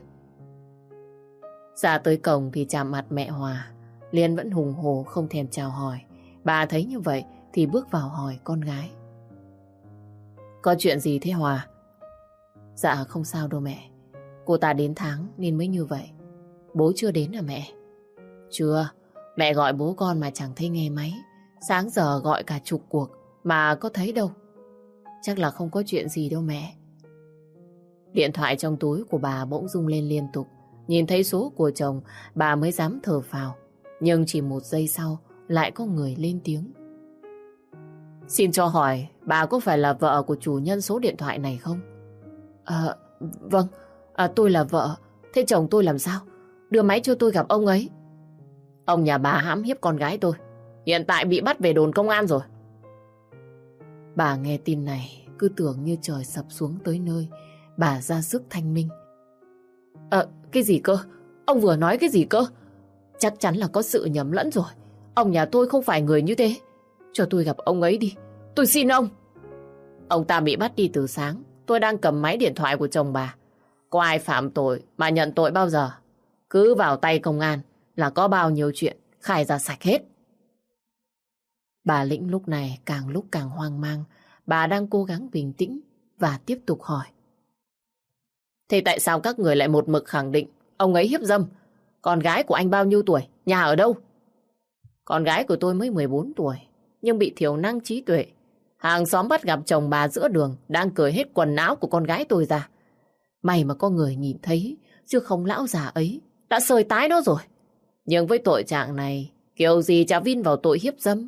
Ra tới cổng thì chạm mặt mẹ Hòa. Liên vẫn hùng hổ không thèm chào hỏi. Bà thấy như vậy thì bước vào hỏi con gái. Có chuyện gì thế Hòa? Dạ không sao đâu mẹ. Cô ta đến tháng nên mới như vậy. Bố chưa đến à mẹ? Chưa. Mẹ gọi bố con mà chẳng thấy nghe máy. Sáng giờ gọi cả chục cuộc mà có thấy đâu. Chắc là không có chuyện gì đâu mẹ. Điện thoại trong túi của bà bỗng rung lên liên tục. Nhìn thấy số của chồng, bà mới dám thở phào. Nhưng chỉ một giây sau, lại có người lên tiếng. Xin cho hỏi, bà có phải là vợ của chủ nhân số điện thoại này không? Vâng, tôi là vợ. Thế chồng tôi làm sao? Đưa máy cho tôi gặp ông ấy. Ông nhà bà hãm hiếp con gái tôi. Hiện tại bị bắt về đồn công an rồi. Bà nghe tin này, cứ tưởng như trời sập xuống tới nơi. Bà ra sức thanh minh. Cái gì cơ? Ông vừa nói cái gì cơ? Chắc chắn là có sự nhầm lẫn rồi. Ông nhà tôi không phải người như thế. Cho tôi gặp ông ấy đi. Tôi xin ông. Ông ta bị bắt đi từ sáng. Tôi đang cầm máy điện thoại của chồng bà. Có ai phạm tội mà nhận tội bao giờ? Cứ vào tay công an là có bao nhiêu chuyện khai ra sạch hết. Bà Lĩnh lúc này càng lúc càng hoang mang. Bà đang cố gắng bình tĩnh và tiếp tục hỏi. Thế tại sao các người lại một mực khẳng định ông ấy hiếp dâm? Con gái của anh bao nhiêu tuổi? Nhà ở đâu? Con gái của tôi mới 14 tuổi, nhưng bị thiểu năng trí tuệ. Hàng xóm bắt gặp chồng bà giữa đường đang cởi hết quần áo của con gái tôi ra. May mà có người nhìn thấy, chứ không lão già ấy đã sơi tái đó rồi. Nhưng với tội trạng này, kiểu gì chả vin vào tội hiếp dâm.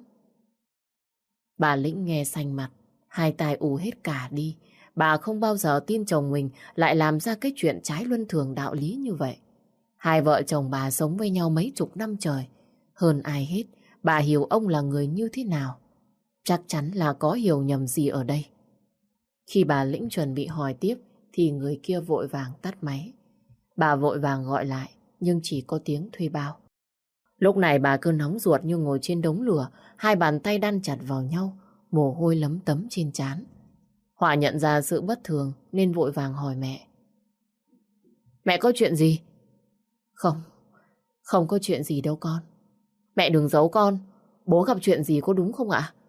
Bà Lĩnh nghe xanh mặt, hai tai ù hết cả đi. Bà không bao giờ tin chồng mình lại làm ra cái chuyện trái luân thường đạo lý như vậy. Hai vợ chồng bà sống với nhau mấy chục năm trời. Hơn ai hết, bà hiểu ông là người như thế nào. Chắc chắn là có hiểu nhầm gì ở đây. Khi bà Lĩnh chuẩn bị hỏi tiếp thì người kia vội vàng tắt máy. Bà vội vàng gọi lại nhưng chỉ có tiếng thuê bao. Lúc này bà cứ nóng ruột như ngồi trên đống lửa, hai bàn tay đan chặt vào nhau, mồ hôi lấm tấm trên trán. Hòa nhận ra sự bất thường nên vội vàng hỏi mẹ. Mẹ có chuyện gì? Không có chuyện gì đâu con. Mẹ đừng giấu con. Bố gặp chuyện gì có đúng không ạ?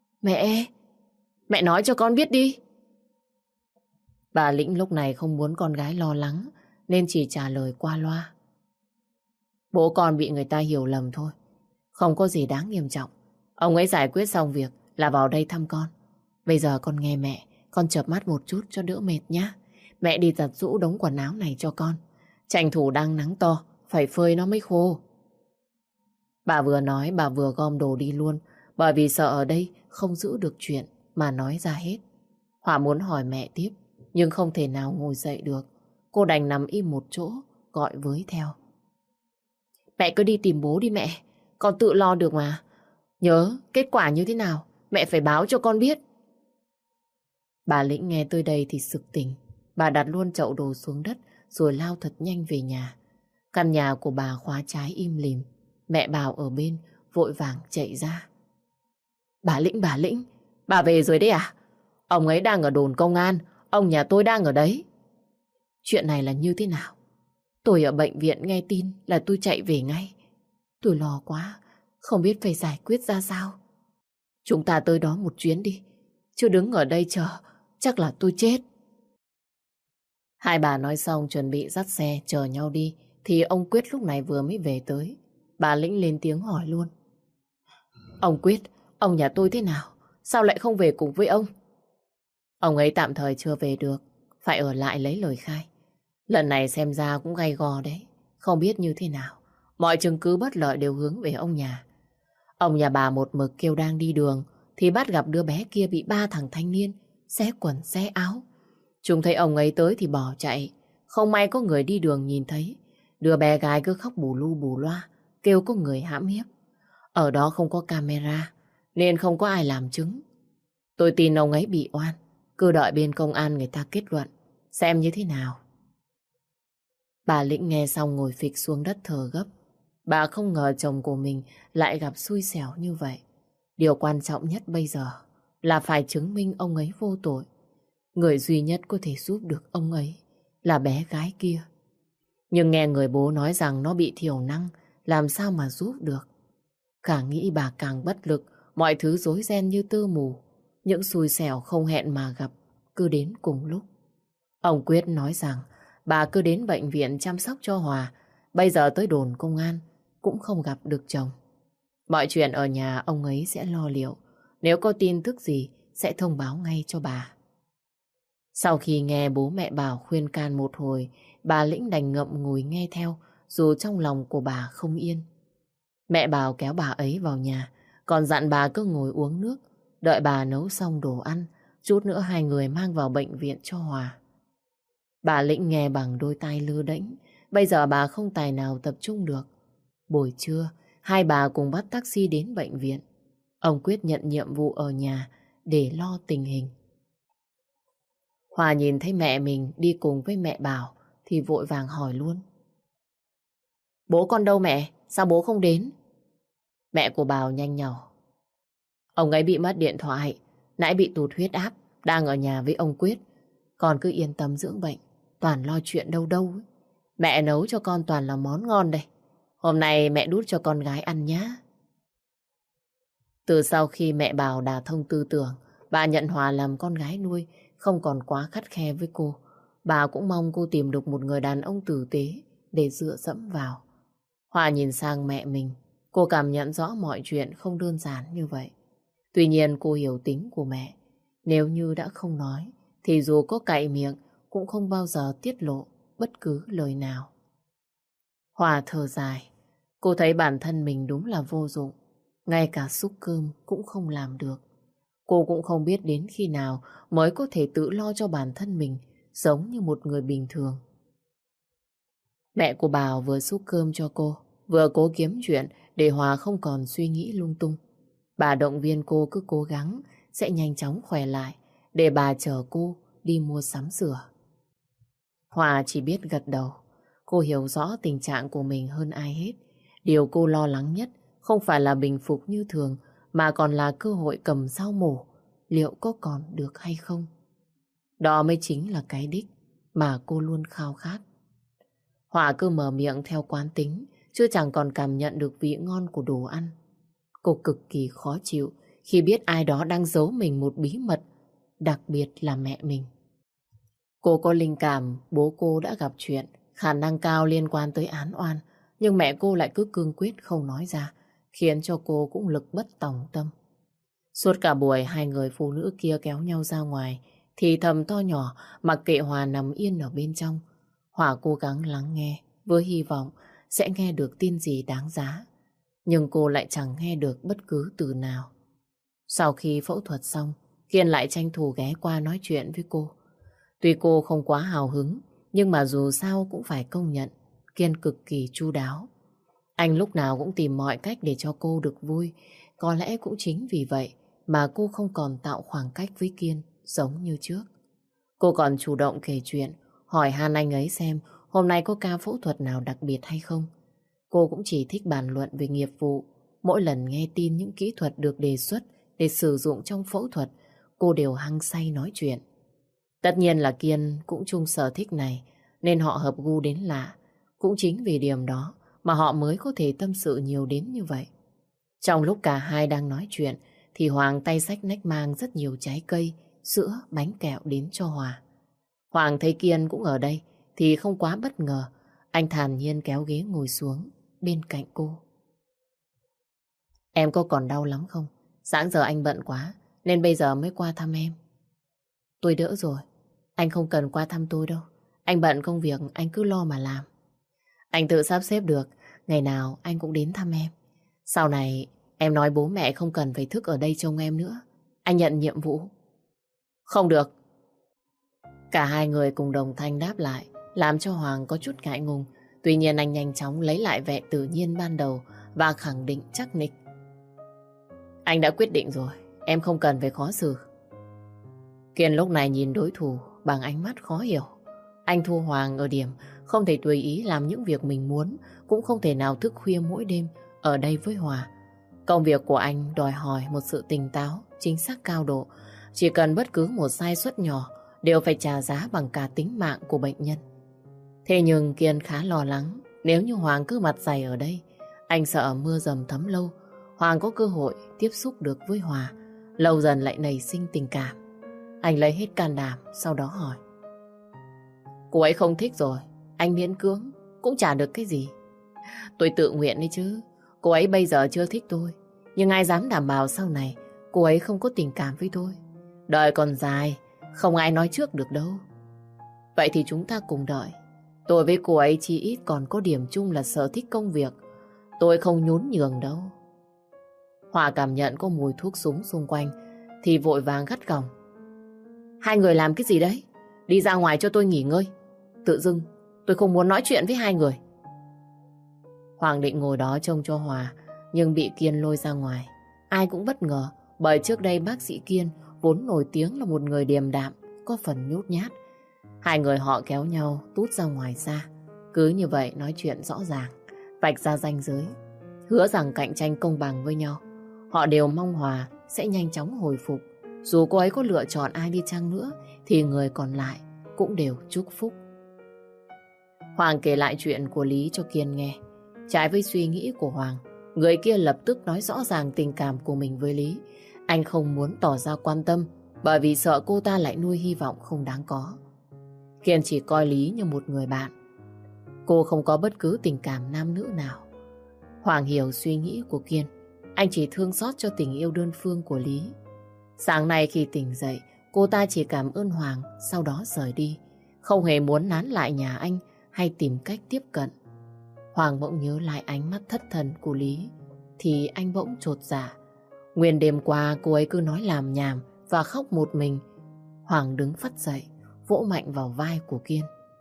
Mẹ nói cho con biết đi. Bà Lĩnh lúc này không muốn con gái lo lắng nên chỉ trả lời qua loa. Bố con bị người ta hiểu lầm thôi. Không có gì đáng nghiêm trọng. Ông ấy giải quyết xong việc là vào đây thăm con. Bây giờ con nghe mẹ, con chợp mắt một chút cho đỡ mệt nhá. Mẹ đi giặt giũ đống quần áo này cho con. Tranh thủ đang nắng to, phải phơi nó mới khô. Bà vừa nói bà vừa gom đồ đi luôn, bởi vì sợ ở đây không giữ được chuyện mà nói ra hết. Hòa muốn hỏi mẹ tiếp, nhưng không thể nào ngồi dậy được. Cô đành nằm im một chỗ, gọi với theo. Mẹ cứ đi tìm bố đi mẹ, con tự lo được mà. Nhớ, kết quả như thế nào, mẹ phải báo cho con biết. Bà Lĩnh nghe tới đây thì sực tỉnh. Bà đặt luôn chậu đồ xuống đất rồi lao thật nhanh về nhà. Căn nhà của bà khóa trái im lìm. Mẹ Bảo ở bên vội vàng chạy ra. Bà Lĩnh, bà về rồi đấy à? Ông ấy đang ở đồn công an, ông nhà tôi đang ở đấy. Chuyện này là như thế nào? Tôi ở bệnh viện nghe tin là tôi chạy về ngay. Tôi lo quá, không biết phải giải quyết ra sao. Chúng ta tới đó một chuyến đi, chứ đứng ở đây chờ, chắc là tôi chết. Hai bà nói xong chuẩn bị dắt xe chờ nhau đi, thì ông Quyết lúc này vừa mới về tới. Bà Lĩnh lên tiếng hỏi luôn. Ông Quyết, ông nhà tôi thế nào? Sao lại không về cùng với ông? Ông ấy tạm thời chưa về được, phải ở lại lấy lời khai. Lần này xem ra cũng gay go đấy, không biết như thế nào. Mọi chứng cứ bất lợi đều hướng về ông nhà. Ông nhà bà một mực kêu đang đi đường, thì bắt gặp đứa bé kia bị ba thằng thanh niên xé quần xé áo. Chúng thấy ông ấy tới thì bỏ chạy. Không may có người đi đường nhìn thấy. Đứa bé gái cứ khóc bù lu bù loa, kêu có người hãm hiếp. Ở đó không có camera, nên không có ai làm chứng. Tôi tin ông ấy bị oan. Cứ đợi bên công an người ta kết luận, xem như thế nào. Bà Lĩnh nghe xong ngồi phịch xuống đất thở gấp. Bà không ngờ chồng của mình lại gặp xui xẻo như vậy. Điều quan trọng nhất bây giờ là phải chứng minh ông ấy vô tội. Người duy nhất có thể giúp được ông ấy là bé gái kia. Nhưng nghe người bố nói rằng nó bị thiểu năng, làm sao mà giúp được. Càng nghĩ bà càng bất lực, mọi thứ rối ren như tơ mù. Những xui xẻo không hẹn mà gặp, cứ đến cùng lúc. Ông Quyết nói rằng bà cứ đến bệnh viện chăm sóc cho Hòa. Bây giờ tới đồn công an cũng không gặp được chồng. Mọi chuyện ở nhà ông ấy sẽ lo liệu. Nếu có tin tức gì sẽ thông báo ngay cho bà. Sau khi nghe bố mẹ Bảo khuyên can một hồi, bà Lĩnh đành ngậm ngùi nghe theo, dù trong lòng của bà không yên. Mẹ Bảo kéo bà ấy vào nhà, còn dặn bà cứ ngồi uống nước, đợi bà nấu xong đồ ăn, chút nữa hai người mang vào bệnh viện cho Hòa. Bà Lĩnh nghe bằng đôi tai lơ đễnh, bây giờ bà không tài nào tập trung được. Buổi trưa, hai bà cùng bắt taxi đến bệnh viện. Ông Quyết nhận nhiệm vụ ở nhà để lo tình hình. Hòa nhìn thấy mẹ mình đi cùng với mẹ Bảo thì vội vàng hỏi luôn. Bố con đâu mẹ? Sao bố không đến? Mẹ của Bảo nhanh nhỏ. Ông ấy bị mất điện thoại, nãy bị tụt huyết áp, đang ở nhà với ông Quyết. Con cứ yên tâm dưỡng bệnh, toàn lo chuyện đâu đâu ấy. Mẹ nấu cho con toàn là món ngon đây. Hôm nay mẹ đút cho con gái ăn nhá. Từ sau khi mẹ Bảo đả thông tư tưởng, bà nhận Hòa làm con gái nuôi, không còn quá khắt khe với cô. Bà cũng mong cô tìm được một người đàn ông tử tế để dựa dẫm vào. Hòa nhìn sang mẹ mình, cô cảm nhận rõ mọi chuyện không đơn giản như vậy. Tuy nhiên cô hiểu tính của mẹ. Nếu như đã không nói, thì dù có cạy miệng cũng không bao giờ tiết lộ bất cứ lời nào. Hòa thở dài, cô thấy bản thân mình đúng là vô dụng. Ngay cả xúc cơm cũng không làm được. Cô cũng không biết đến khi nào mới có thể tự lo cho bản thân mình giống như một người bình thường. Mẹ của Bảo vừa xúc cơm cho cô, vừa cố kiếm chuyện để Hòa không còn suy nghĩ lung tung. Bà động viên cô cứ cố gắng sẽ nhanh chóng khỏe lại để bà chở cô đi mua sắm sửa. Hòa chỉ biết gật đầu. Cô hiểu rõ tình trạng của mình hơn ai hết. Điều cô lo lắng nhất không phải là bình phục như thường mà còn là cơ hội cầm dao mổ liệu có còn được hay không. Đó mới chính là cái đích mà cô luôn khao khát. Hòa cứ mở miệng theo quán tính, chứ chẳng còn cảm nhận được vị ngon của đồ ăn. Cô cực kỳ khó chịu khi biết ai đó đang giấu mình một bí mật, đặc biệt là mẹ mình. Cô có linh cảm bố cô đã gặp chuyện, khả năng cao liên quan tới án oan, nhưng mẹ cô lại cứ cương quyết không nói ra, khiến cho cô cũng lực bất tòng tâm. Suốt cả buổi hai người phụ nữ kia kéo nhau ra ngoài, thì thầm to nhỏ mặc kệ Hòa nằm yên ở bên trong. Hòa cố gắng lắng nghe với hy vọng sẽ nghe được tin gì đáng giá. Nhưng cô lại chẳng nghe được bất cứ từ nào. Sau khi phẫu thuật xong, Kiên lại tranh thủ ghé qua nói chuyện với cô. Tuy cô không quá hào hứng, nhưng mà dù sao cũng phải công nhận Kiên cực kỳ chu đáo. Anh lúc nào cũng tìm mọi cách để cho cô được vui. Có lẽ cũng chính vì vậy mà cô không còn tạo khoảng cách với Kiên giống như trước. Cô còn chủ động kể chuyện, hỏi han anh ấy xem hôm nay có ca phẫu thuật nào đặc biệt hay không. Cô cũng chỉ thích bàn luận về nghiệp vụ. Mỗi lần nghe tin những kỹ thuật được đề xuất để sử dụng trong phẫu thuật, cô đều hăng say nói chuyện. Tất nhiên là Kiên cũng chung sở thích này, nên họ hợp gu đến lạ. Cũng chính vì điểm đó mà họ mới có thể tâm sự nhiều đến như vậy. Trong lúc cả hai đang nói chuyện, thì Hoàng tay xách nách mang rất nhiều trái cây, sữa, bánh kẹo đến cho Hòa. Hoàng thấy Kiên cũng ở đây, thì không quá bất ngờ. Anh thản nhiên kéo ghế ngồi xuống bên cạnh cô. Em có còn đau lắm không? Sáng giờ anh bận quá, nên bây giờ mới qua thăm em. Tôi đỡ rồi, anh không cần qua thăm tôi đâu. Anh bận công việc, anh cứ lo mà làm. Anh tự sắp xếp được, ngày nào anh cũng đến thăm em. Sau này em nói bố mẹ không cần phải thức ở đây trông em nữa. Anh nhận nhiệm vụ. Không được. Cả hai người cùng đồng thanh đáp lại, làm cho Hoàng có chút ngại ngùng. Tuy nhiên anh nhanh chóng lấy lại vẻ tự nhiên ban đầu và khẳng định chắc nịch. Anh đã quyết định rồi, em không cần phải khó xử. Kiên lúc này nhìn đối thủ bằng ánh mắt khó hiểu. Anh thua Hoàng ở điểm không thể tùy ý làm những việc mình muốn, cũng không thể nào thức khuya mỗi đêm ở đây với Hòa. Công việc của anh đòi hỏi một sự tỉnh táo, chính xác cao độ. Chỉ cần bất cứ một sai suất nhỏ đều phải trả giá bằng cả tính mạng của bệnh nhân. Thế nhưng Kiên khá lo lắng, nếu như Hoàng cứ mặt dày ở đây, anh sợ mưa dầm thấm lâu, Hoàng có cơ hội tiếp xúc được với Hòa, lâu dần lại nảy sinh tình cảm. Anh lấy hết can đảm, sau đó hỏi. Cô ấy không thích rồi, anh miễn cưỡng cũng chả được cái gì. Tôi tự nguyện đấy chứ. Cô ấy bây giờ chưa thích tôi, nhưng ai dám đảm bảo sau này cô ấy không có tình cảm với tôi. Đời còn dài, không ai nói trước được đâu. Vậy thì chúng ta cùng đợi. Tôi với cô ấy chỉ ít còn có điểm chung là sở thích công việc. Tôi không nhún nhường đâu. Hòa cảm nhận có mùi thuốc súng xung quanh thì vội vàng gắt gỏng. Hai người làm cái gì đấy? Đi ra ngoài cho tôi nghỉ ngơi. Tự dưng tôi không muốn nói chuyện với hai người. Hoàng định ngồi đó trông cho Hòa, nhưng bị Kiên lôi ra ngoài. Ai cũng bất ngờ, bởi trước đây bác sĩ Kiên vốn nổi tiếng là một người điềm đạm, có phần nhút nhát. Hai người họ kéo nhau tút ra ngoài xa. Cứ như vậy nói chuyện rõ ràng, vạch ra ranh giới, hứa rằng cạnh tranh công bằng với nhau. Họ đều mong Hòa sẽ nhanh chóng hồi phục. Dù cô ấy có lựa chọn ai đi chăng nữa, thì người còn lại cũng đều chúc phúc. Hoàng kể lại chuyện của Lý cho Kiên nghe. Trái với suy nghĩ của Hoàng, người kia lập tức nói rõ ràng tình cảm của mình với Lý. Anh không muốn tỏ ra quan tâm, bởi vì sợ cô ta lại nuôi hy vọng không đáng có. Kiên chỉ coi Lý như một người bạn. Cô không có bất cứ tình cảm nam nữ nào. Hoàng hiểu suy nghĩ của Kiên. Anh chỉ thương xót cho tình yêu đơn phương của Lý. Sáng nay khi tỉnh dậy, cô ta chỉ cảm ơn Hoàng, sau đó rời đi. Không hề muốn nán lại nhà anh hay tìm cách tiếp cận. Hoàng bỗng nhớ lại ánh mắt thất thần của Lý, thì anh bỗng chột dạ. Nguyên đêm qua cô ấy cứ nói làm nhảm và khóc một mình. Hoàng đứng phắt dậy, vỗ mạnh vào vai của Kiên.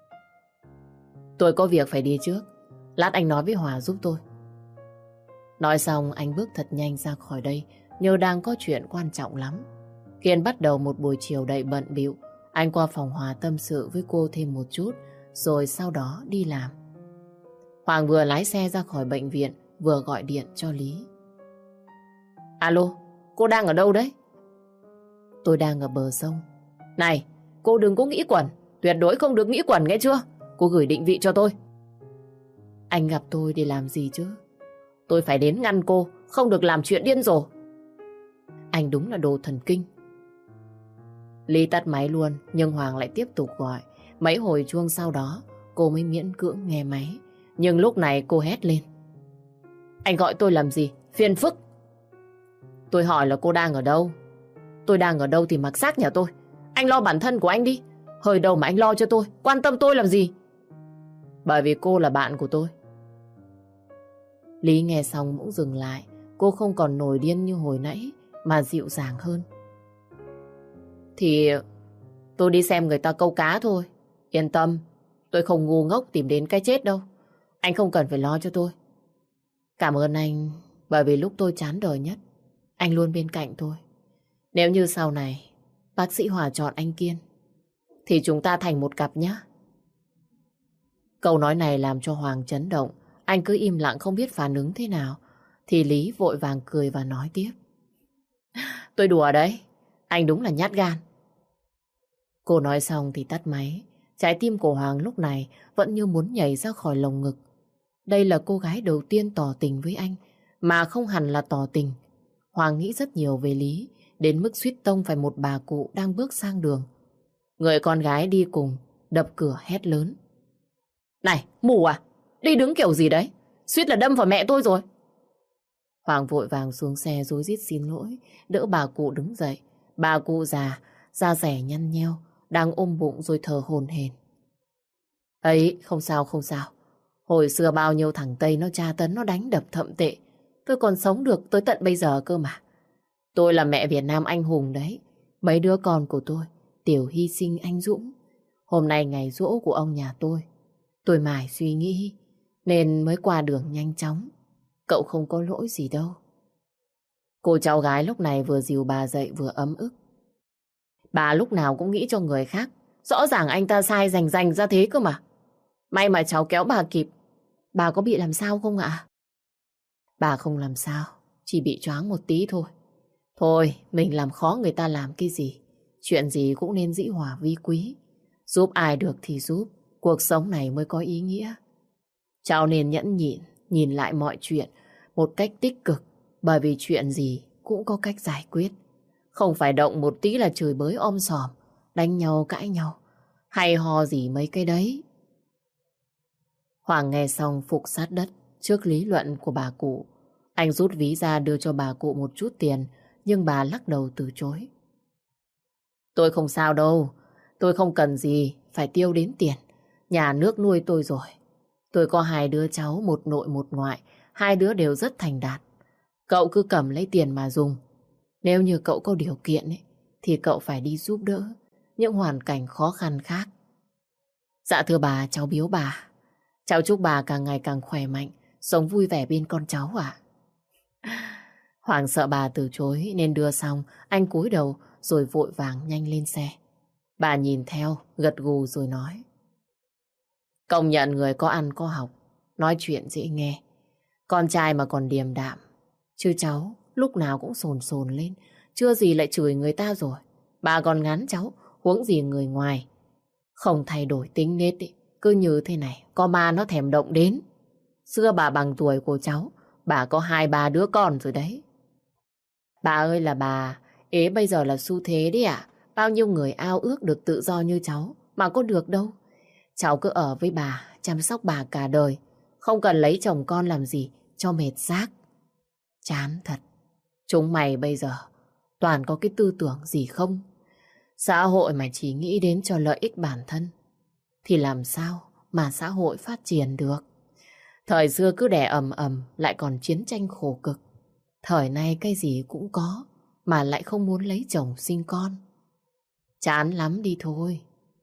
Tôi có việc phải đi trước, lát anh nói với Hòa giúp tôi. Nói xong anh bước thật nhanh ra khỏi đây, như đang có chuyện quan trọng lắm. Kiên bắt đầu một buổi chiều đầy bận bịu. Anh qua phòng Hòa tâm sự với cô thêm một chút, rồi sau đó đi làm. Hoàng vừa lái xe ra khỏi bệnh viện, vừa gọi điện cho Lý. Alo, cô đang ở đâu đấy? Tôi đang ở bờ sông. Này, cô đừng có nghĩ quẩn, tuyệt đối không được nghĩ quẩn nghe chưa? Cô gửi định vị cho tôi. Anh gặp tôi để làm gì chứ? Tôi phải đến ngăn cô, không được làm chuyện điên rồ. Anh đúng là đồ thần kinh. Ly tắt máy luôn, nhưng Hoàng lại tiếp tục gọi. Mấy hồi chuông sau đó, cô mới miễn cưỡng nghe máy. Nhưng lúc này cô hét lên. Anh gọi tôi làm gì? Phiền phức. Tôi hỏi là cô đang ở đâu? Tôi đang ở đâu thì mặc xác nhà tôi. Anh lo bản thân của anh đi. Hơi đâu mà anh lo cho tôi, quan tâm tôi làm gì? Bởi vì cô là bạn của tôi. Lý nghe xong cũng dừng lại. Cô không còn nổi điên như hồi nãy, mà dịu dàng hơn. Thì tôi đi xem người ta câu cá thôi. Yên tâm, tôi không ngu ngốc tìm đến cái chết đâu. Anh không cần phải lo cho tôi. Cảm ơn anh, bởi vì lúc tôi chán đời nhất, anh luôn bên cạnh tôi. Nếu như sau này bác sĩ Hòa chọn anh Kiên, thì chúng ta thành một cặp nhé. Câu nói này làm cho Hoàng chấn động. Anh cứ im lặng không biết phản ứng thế nào. Thì Lý vội vàng cười và nói tiếp. Tôi đùa đấy, anh đúng là nhát gan. Cô nói xong thì tắt máy. Trái tim của Hoàng lúc này vẫn như muốn nhảy ra khỏi lồng ngực. Đây là cô gái đầu tiên tỏ tình với anh, mà không hẳn là tỏ tình. Hoàng nghĩ rất nhiều về Lý, đến mức suýt tông phải một bà cụ đang bước sang đường. Người con gái đi cùng đập cửa hét lớn. Này, mù à? Đi đứng kiểu gì đấy? Suýt là đâm vào mẹ tôi rồi. Hoàng vội vàng xuống xe rối rít xin lỗi, đỡ bà cụ đứng dậy. Bà cụ già, da dẻ nhăn nheo, đang ôm bụng rồi thở hổn hển. Ấy, không sao không sao. Hồi xưa bao nhiêu thằng Tây nó tra tấn, nó đánh đập thậm tệ. Tôi còn sống được tới tận bây giờ cơ mà. Tôi là mẹ Việt Nam anh hùng đấy. Mấy đứa con của tôi đều hy sinh anh dũng. Hôm nay ngày giỗ của ông nhà tôi mải suy nghĩ nên mới qua đường nhanh chóng. Cậu không có lỗi gì đâu. Cô cháu gái lúc này vừa dìu bà dậy vừa ấm ức. Bà lúc nào cũng nghĩ cho người khác. Rõ ràng anh ta sai rành rành ra thế cơ mà. May mà cháu kéo bà kịp. Bà có bị làm sao không ạ? Bà không làm sao, chỉ bị choáng một tí thôi. Thôi, mình làm khó người ta làm cái gì. Chuyện gì cũng nên dĩ hòa vi quý. Giúp ai được thì giúp. Cuộc sống này mới có ý nghĩa. Cháu nên nhẫn nhịn, nhìn lại mọi chuyện một cách tích cực. Bởi vì chuyện gì cũng có cách giải quyết. Không phải động một tí là chửi bới om sòm, đánh nhau cãi nhau, hay ho gì mấy cái đấy. Hoàng nghe xong phục sát đất trước lý luận của bà cụ. Anh rút ví ra đưa cho bà cụ một chút tiền, nhưng bà lắc đầu từ chối. Tôi không sao đâu, tôi không cần gì phải tiêu đến tiền. Nhà nước nuôi tôi rồi. Tôi có 2 đứa cháu, một nội một ngoại, 2 đứa đều rất thành đạt. Cậu cứ cầm lấy tiền mà dùng. Nếu như cậu có điều kiện ấy, thì cậu phải đi giúp đỡ những hoàn cảnh khó khăn khác. Dạ thưa bà, cháu biếu bà. Cháu chúc bà càng ngày càng khỏe mạnh, sống vui vẻ bên con cháu ạ. Hoàng sợ bà từ chối nên đưa xong, anh cúi đầu rồi vội vàng nhanh lên xe. Bà nhìn theo, gật gù rồi nói. Công nhận người có ăn có học, nói chuyện dễ nghe. Con trai mà còn điềm đạm, chứ cháu lúc nào cũng sồn sồn lên, chưa gì lại chửi người ta rồi. Bà còn ngán cháu, huống gì người ngoài. Không thay đổi tính nết ý, cứ như thế này, có ma nó thèm động đến. Xưa bà bằng tuổi của cháu, bà có 2-3 đứa con rồi đấy. Bà ơi là bà, ế bây giờ là xu thế đấy ạ. Bao nhiêu người ao ước được tự do như cháu, mà có được đâu. Cháu cứ ở với bà, chăm sóc bà cả đời. Không cần lấy chồng con làm gì, cho mệt xác. Chán thật. Chúng mày bây giờ toàn có cái tư tưởng gì không? Xã hội mà chỉ nghĩ đến cho lợi ích bản thân, thì làm sao mà xã hội phát triển được? Thời xưa cứ đẻ ầm ầm, lại còn chiến tranh khổ cực. Thời nay cái gì cũng có, mà lại không muốn lấy chồng sinh con. Chán lắm đi thôi.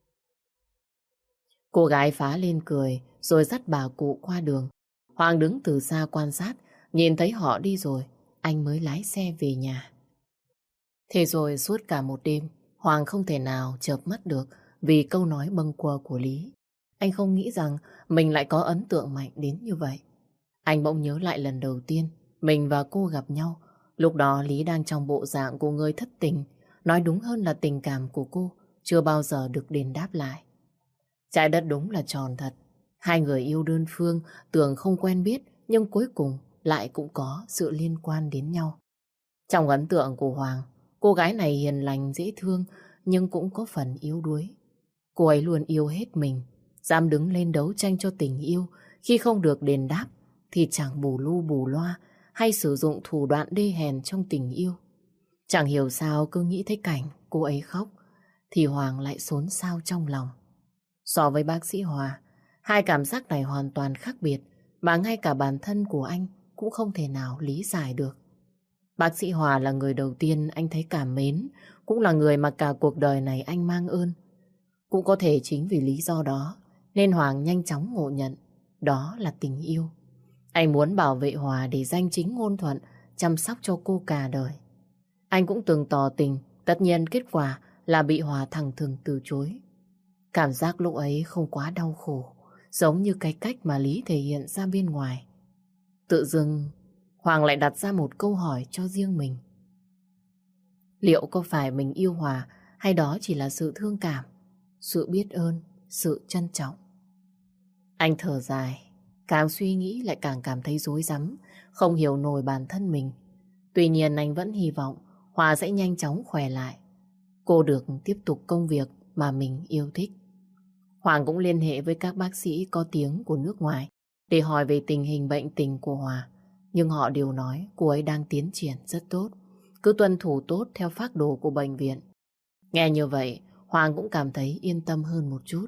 Cô gái phá lên cười, rồi dắt bà cụ qua đường. Hoàng đứng từ xa quan sát, nhìn thấy họ đi rồi, anh mới lái xe về nhà. Thế rồi suốt cả một đêm, Hoàng không thể nào chợp mắt được vì câu nói bâng quơ của Lý. Anh không nghĩ rằng mình lại có ấn tượng mạnh đến như vậy. Anh bỗng nhớ lại lần đầu tiên mình và cô gặp nhau. Lúc đó Lý đang trong bộ dạng của người thất tình. Nói đúng hơn là tình cảm của cô chưa bao giờ được đền đáp lại. Trái đất đúng là tròn thật. Hai người yêu đơn phương, tưởng không quen biết, nhưng cuối cùng lại cũng có sự liên quan đến nhau. Trong ấn tượng của Hoàng, cô gái này hiền lành, dễ thương, nhưng cũng có phần yếu đuối. Cô ấy luôn yêu hết mình, dám đứng lên đấu tranh cho tình yêu. Khi không được đền đáp, thì chẳng bù lu bù loa hay sử dụng thủ đoạn đê hèn trong tình yêu. Chẳng hiểu sao cứ nghĩ thấy cảnh cô ấy khóc, thì Hoàng lại xốn xao trong lòng. So với bác sĩ Hòa, hai cảm giác này hoàn toàn khác biệt, mà ngay cả bản thân của anh cũng không thể nào lý giải được. Bác sĩ Hòa là người đầu tiên anh thấy cảm mến, cũng là người mà cả cuộc đời này anh mang ơn. Cũng có thể chính vì lý do đó nên Hoàng nhanh chóng ngộ nhận đó là tình yêu. Anh muốn bảo vệ Hòa để danh chính ngôn thuận chăm sóc cho cô cả đời. Anh cũng từng tỏ tình, tất nhiên kết quả là bị Hòa thẳng thừng từ chối. Cảm giác lúc ấy không quá đau khổ, giống như cái cách mà Lý thể hiện ra bên ngoài. Tự dưng Hoàng lại đặt ra một câu hỏi cho riêng mình. Liệu có phải mình yêu Hòa hay đó chỉ là sự thương cảm, sự biết ơn, sự trân trọng? Anh thở dài, càng suy nghĩ lại càng cảm thấy rối rắm, không hiểu nổi bản thân mình. Tuy nhiên anh vẫn hy vọng Hòa sẽ nhanh chóng khỏe lại. Cô được tiếp tục công việc mà mình yêu thích. Hoàng cũng liên hệ với các bác sĩ có tiếng của nước ngoài để hỏi về tình hình bệnh tình của Hòa. Nhưng họ đều nói cô ấy đang tiến triển rất tốt, cứ tuân thủ tốt theo phác đồ của bệnh viện. Nghe như vậy, Hoàng cũng cảm thấy yên tâm hơn một chút.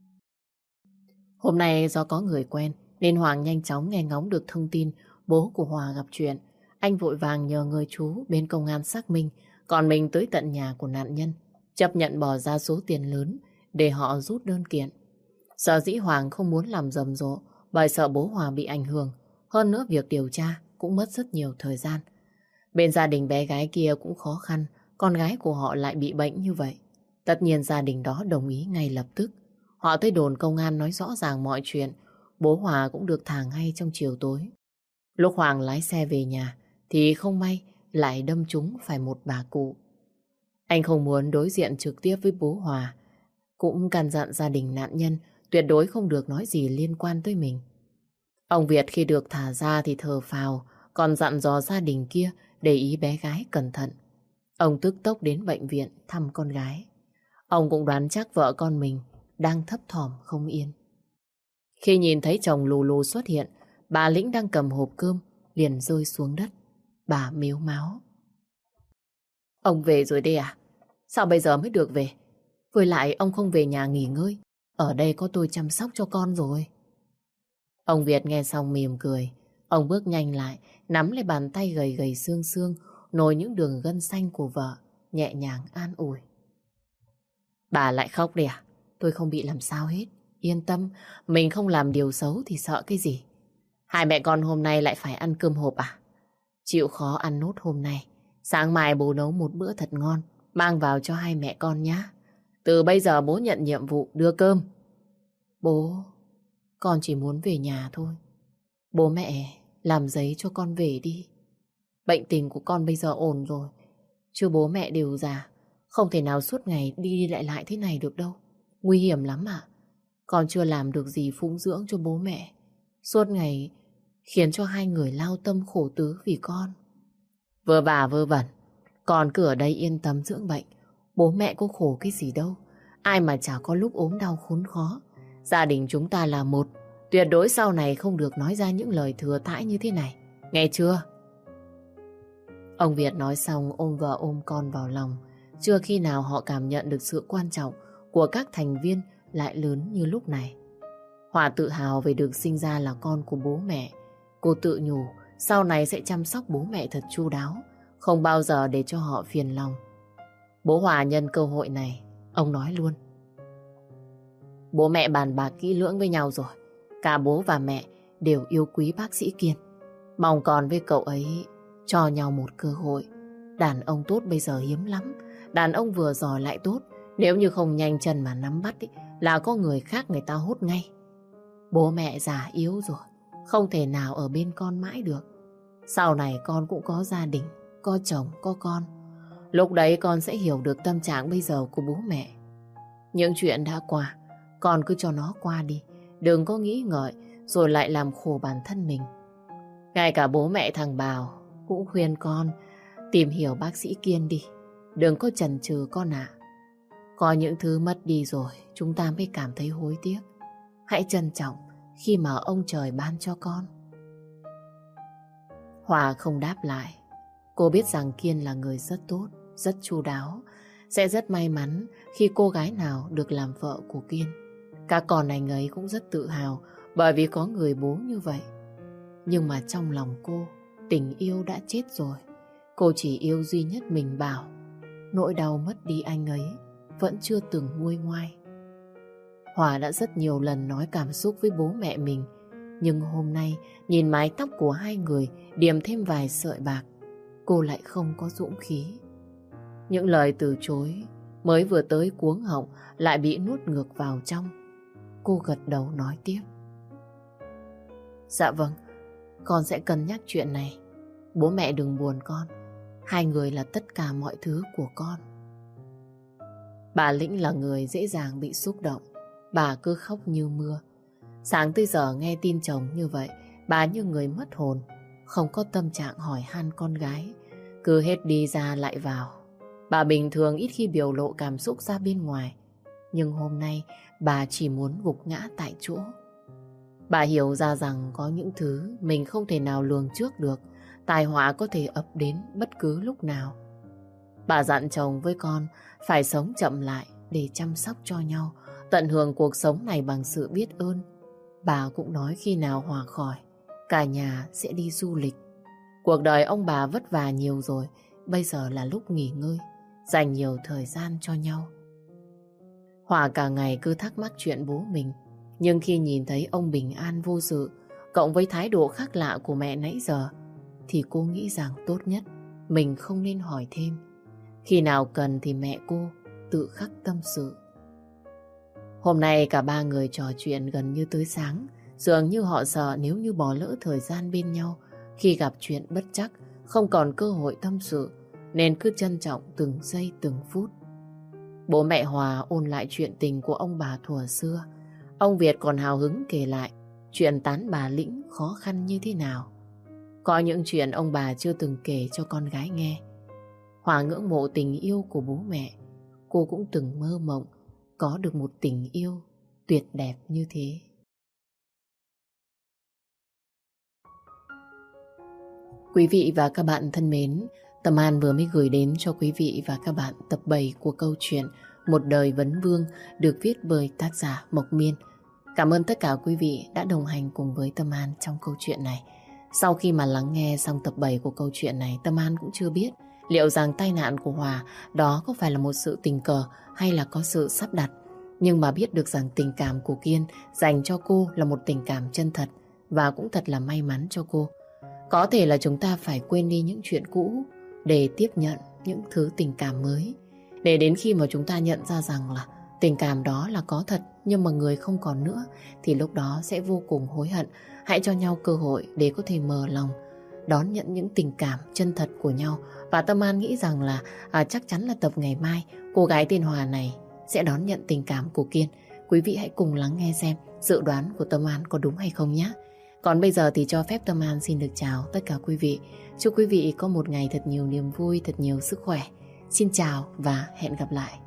Hôm nay do có người quen nên Hoàng nhanh chóng nghe ngóng được thông tin bố của Hòa gặp chuyện. Anh vội vàng nhờ người chú bên công an xác minh, còn mình tới tận nhà của nạn nhân, chấp nhận bỏ ra số tiền lớn để họ rút đơn kiện. Sở dĩ Hoàng không muốn làm rầm rộ bởi sợ bố Hòa bị ảnh hưởng. Hơn nữa việc điều tra cũng mất rất nhiều thời gian. Bên gia đình bé gái kia cũng khó khăn, con gái của họ lại bị bệnh như vậy. Tất nhiên gia đình đó đồng ý ngay lập tức. Họ tới đồn công an nói rõ ràng mọi chuyện. Bố Hòa cũng được thả ngay trong chiều tối. Lúc Hoàng lái xe về nhà thì không may lại đâm trúng phải một bà cụ. Anh không muốn đối diện trực tiếp với bố Hòa, cũng căn dặn gia đình nạn nhân tuyệt đối không được nói gì liên quan tới mình. Ông Việt khi được thả ra thì thở phào, còn dặn dò gia đình kia để ý bé gái cẩn thận. Ông tức tốc đến bệnh viện thăm con gái. Ông cũng đoán chắc vợ con mình đang thấp thỏm không yên. Khi nhìn thấy chồng lù lù xuất hiện, bà Lĩnh đang cầm hộp cơm liền rơi xuống đất. Bà mếu máo. Ông về rồi đây à? Sao bây giờ mới được về? Với lại ông không về nhà nghỉ ngơi. Ở đây có tôi chăm sóc cho con rồi. Ông Việt nghe xong mỉm cười. Ông bước nhanh lại, nắm lấy bàn tay gầy gầy xương xương, nổi những đường gân xanh của vợ, nhẹ nhàng an ủi. Bà lại khóc đi à? Tôi không bị làm sao hết. Yên tâm, mình không làm điều xấu thì sợ cái gì. Hai mẹ con hôm nay lại phải ăn cơm hộp à? Chịu khó ăn nốt hôm nay. Sáng mai bố nấu một bữa thật ngon, mang vào cho hai mẹ con nhé. Từ bây giờ bố nhận nhiệm vụ đưa cơm. Bố, con chỉ muốn về nhà thôi. Bố mẹ làm giấy cho con về đi. Bệnh tình của con bây giờ ổn rồi. Chứ bố mẹ đều già, không thể nào suốt ngày đi lại thế này được đâu. Nguy hiểm lắm ạ. Con chưa làm được gì phụng dưỡng cho bố mẹ. Suốt ngày khiến cho hai người lao tâm khổ tứ vì con. Vơ vả vơ vẩn. Con cứ ở đây yên tâm dưỡng bệnh. Bố mẹ có khổ cái gì đâu. Ai mà chả có lúc ốm đau khốn khó. Gia đình chúng ta là một. Tuyệt đối sau này không được nói ra những lời thừa thãi như thế này. Nghe chưa? Ông Việt nói xong ôm vợ ôm con vào lòng. Chưa khi nào họ cảm nhận được sự quan trọng của các thành viên lại lớn như lúc này. Hòa tự hào về được sinh ra là con của bố mẹ. Cô tự nhủ sau này sẽ chăm sóc bố mẹ thật chu đáo, không bao giờ để cho họ phiền lòng. Bố Hòa nhân cơ hội này, ông nói luôn. Bố mẹ bàn bạc kỹ lưỡng với nhau rồi. Cả bố và mẹ đều yêu quý bác sĩ Kiên. Mong con với cậu ấy cho nhau một cơ hội. Đàn ông tốt bây giờ hiếm lắm. Đàn ông vừa giỏi lại tốt. Nếu như không nhanh chân mà nắm bắt là có người khác người ta hốt ngay. Bố mẹ già yếu rồi, không thể nào ở bên con mãi được. Sau này con cũng có gia đình, có chồng, có con. Lúc đấy con sẽ hiểu được tâm trạng bây giờ của bố mẹ. Những chuyện đã qua, con cứ cho nó qua đi. đừng có nghĩ ngợi rồi lại làm khổ bản thân mình. Ngay cả bố mẹ thằng Bảo cũng khuyên con tìm hiểu bác sĩ Kiên đi. Đừng có chần chừ con ạ. Có những thứ mất đi rồi chúng ta mới cảm thấy hối tiếc. Hãy trân trọng khi mà ông trời ban cho con. Hòa không đáp lại. Cô biết rằng Kiên là người rất tốt, rất chu đáo. Sẽ rất may mắn khi cô gái nào được làm vợ của Kiên. Các con anh ấy cũng rất tự hào bởi vì có người bố như vậy. Nhưng mà trong lòng cô, tình yêu đã chết rồi. Cô chỉ yêu duy nhất mình Bảo. Nỗi đau mất đi anh ấy vẫn chưa từng nguôi ngoai. Hòa đã rất nhiều lần nói cảm xúc với bố mẹ mình. Nhưng hôm nay nhìn mái tóc của hai người điểm thêm vài sợi bạc, cô lại không có dũng khí. Những lời từ chối mới vừa tới cuống họng lại bị nuốt ngược vào trong. Cô gật đầu nói tiếp. Dạ vâng, con sẽ cân nhắc chuyện này. Bố mẹ đừng buồn con. Hai người là tất cả mọi thứ của con. Bà Lĩnh là người dễ dàng bị xúc động. Bà cứ khóc như mưa. Sáng tới giờ nghe tin chồng như vậy, bà như người mất hồn, không có tâm trạng hỏi han con gái, cứ hết đi ra lại vào. Bà bình thường ít khi biểu lộ cảm xúc ra bên ngoài, nhưng hôm nay bà chỉ muốn gục ngã tại chỗ. Bà hiểu ra rằng có những thứ mình không thể nào lường trước được, tai họa có thể ập đến bất cứ lúc nào. Bà dặn chồng với con phải sống chậm lại để chăm sóc cho nhau, tận hưởng cuộc sống này bằng sự biết ơn. Bà cũng nói khi nào Hòa khỏi, cả nhà sẽ đi du lịch. Cuộc đời ông bà vất vả nhiều rồi, bây giờ là lúc nghỉ ngơi, dành nhiều thời gian cho nhau. Hòa cả ngày cứ thắc mắc chuyện bố mình, nhưng khi nhìn thấy ông bình an vô sự, cộng với thái độ khác lạ của mẹ nãy giờ, thì cô nghĩ rằng tốt nhất mình không nên hỏi thêm. Khi nào cần thì mẹ cô tự khắc tâm sự. Hôm nay cả ba người trò chuyện gần như tới sáng, dường như họ sợ nếu như bỏ lỡ thời gian bên nhau, khi gặp chuyện bất trắc, không còn cơ hội tâm sự, nên cứ trân trọng từng giây từng phút. Bố mẹ Hòa ôn lại chuyện tình của ông bà thuở xưa. Ông Việt còn hào hứng kể lại chuyện tán bà Lĩnh khó khăn như thế nào. Có những chuyện ông bà chưa từng kể cho con gái nghe. Hòa ngưỡng mộ tình yêu của bố mẹ. Cô cũng từng mơ mộng có được một tình yêu tuyệt đẹp như thế. Quý vị và các bạn thân mến, Tâm An vừa mới gửi đến cho quý vị và các bạn tập 7 của câu chuyện Một đời vấn vương được viết bởi tác giả Mộc Miên. Cảm ơn tất cả quý vị đã đồng hành cùng với Tâm An trong câu chuyện này. Sau khi mà lắng nghe xong tập 7 của câu chuyện này, Tâm An cũng chưa biết liệu rằng tai nạn của Hòa đó có phải là một sự tình cờ hay là có sự sắp đặt. Nhưng mà biết được rằng tình cảm của Kiên dành cho cô là một tình cảm chân thật và cũng thật là may mắn cho cô. Có thể là chúng ta phải quên đi những chuyện cũ để tiếp nhận những thứ tình cảm mới. Để đến khi mà chúng ta nhận ra rằng là tình cảm đó là có thật nhưng mà người không còn nữa, thì lúc đó sẽ vô cùng hối hận. Hãy cho nhau cơ hội để có thể mở lòng, đón nhận những tình cảm chân thật của nhau. Và Tâm An nghĩ rằng là chắc chắn là tập ngày mai cô gái tên Hòa này sẽ đón nhận tình cảm của Kiên. Quý vị hãy cùng lắng nghe xem dự đoán của Tâm An có đúng hay không nhé. Còn bây giờ thì cho phép Tâm An xin được chào tất cả quý vị. Chúc quý vị có một ngày thật nhiều niềm vui, thật nhiều sức khỏe. Xin chào và hẹn gặp lại.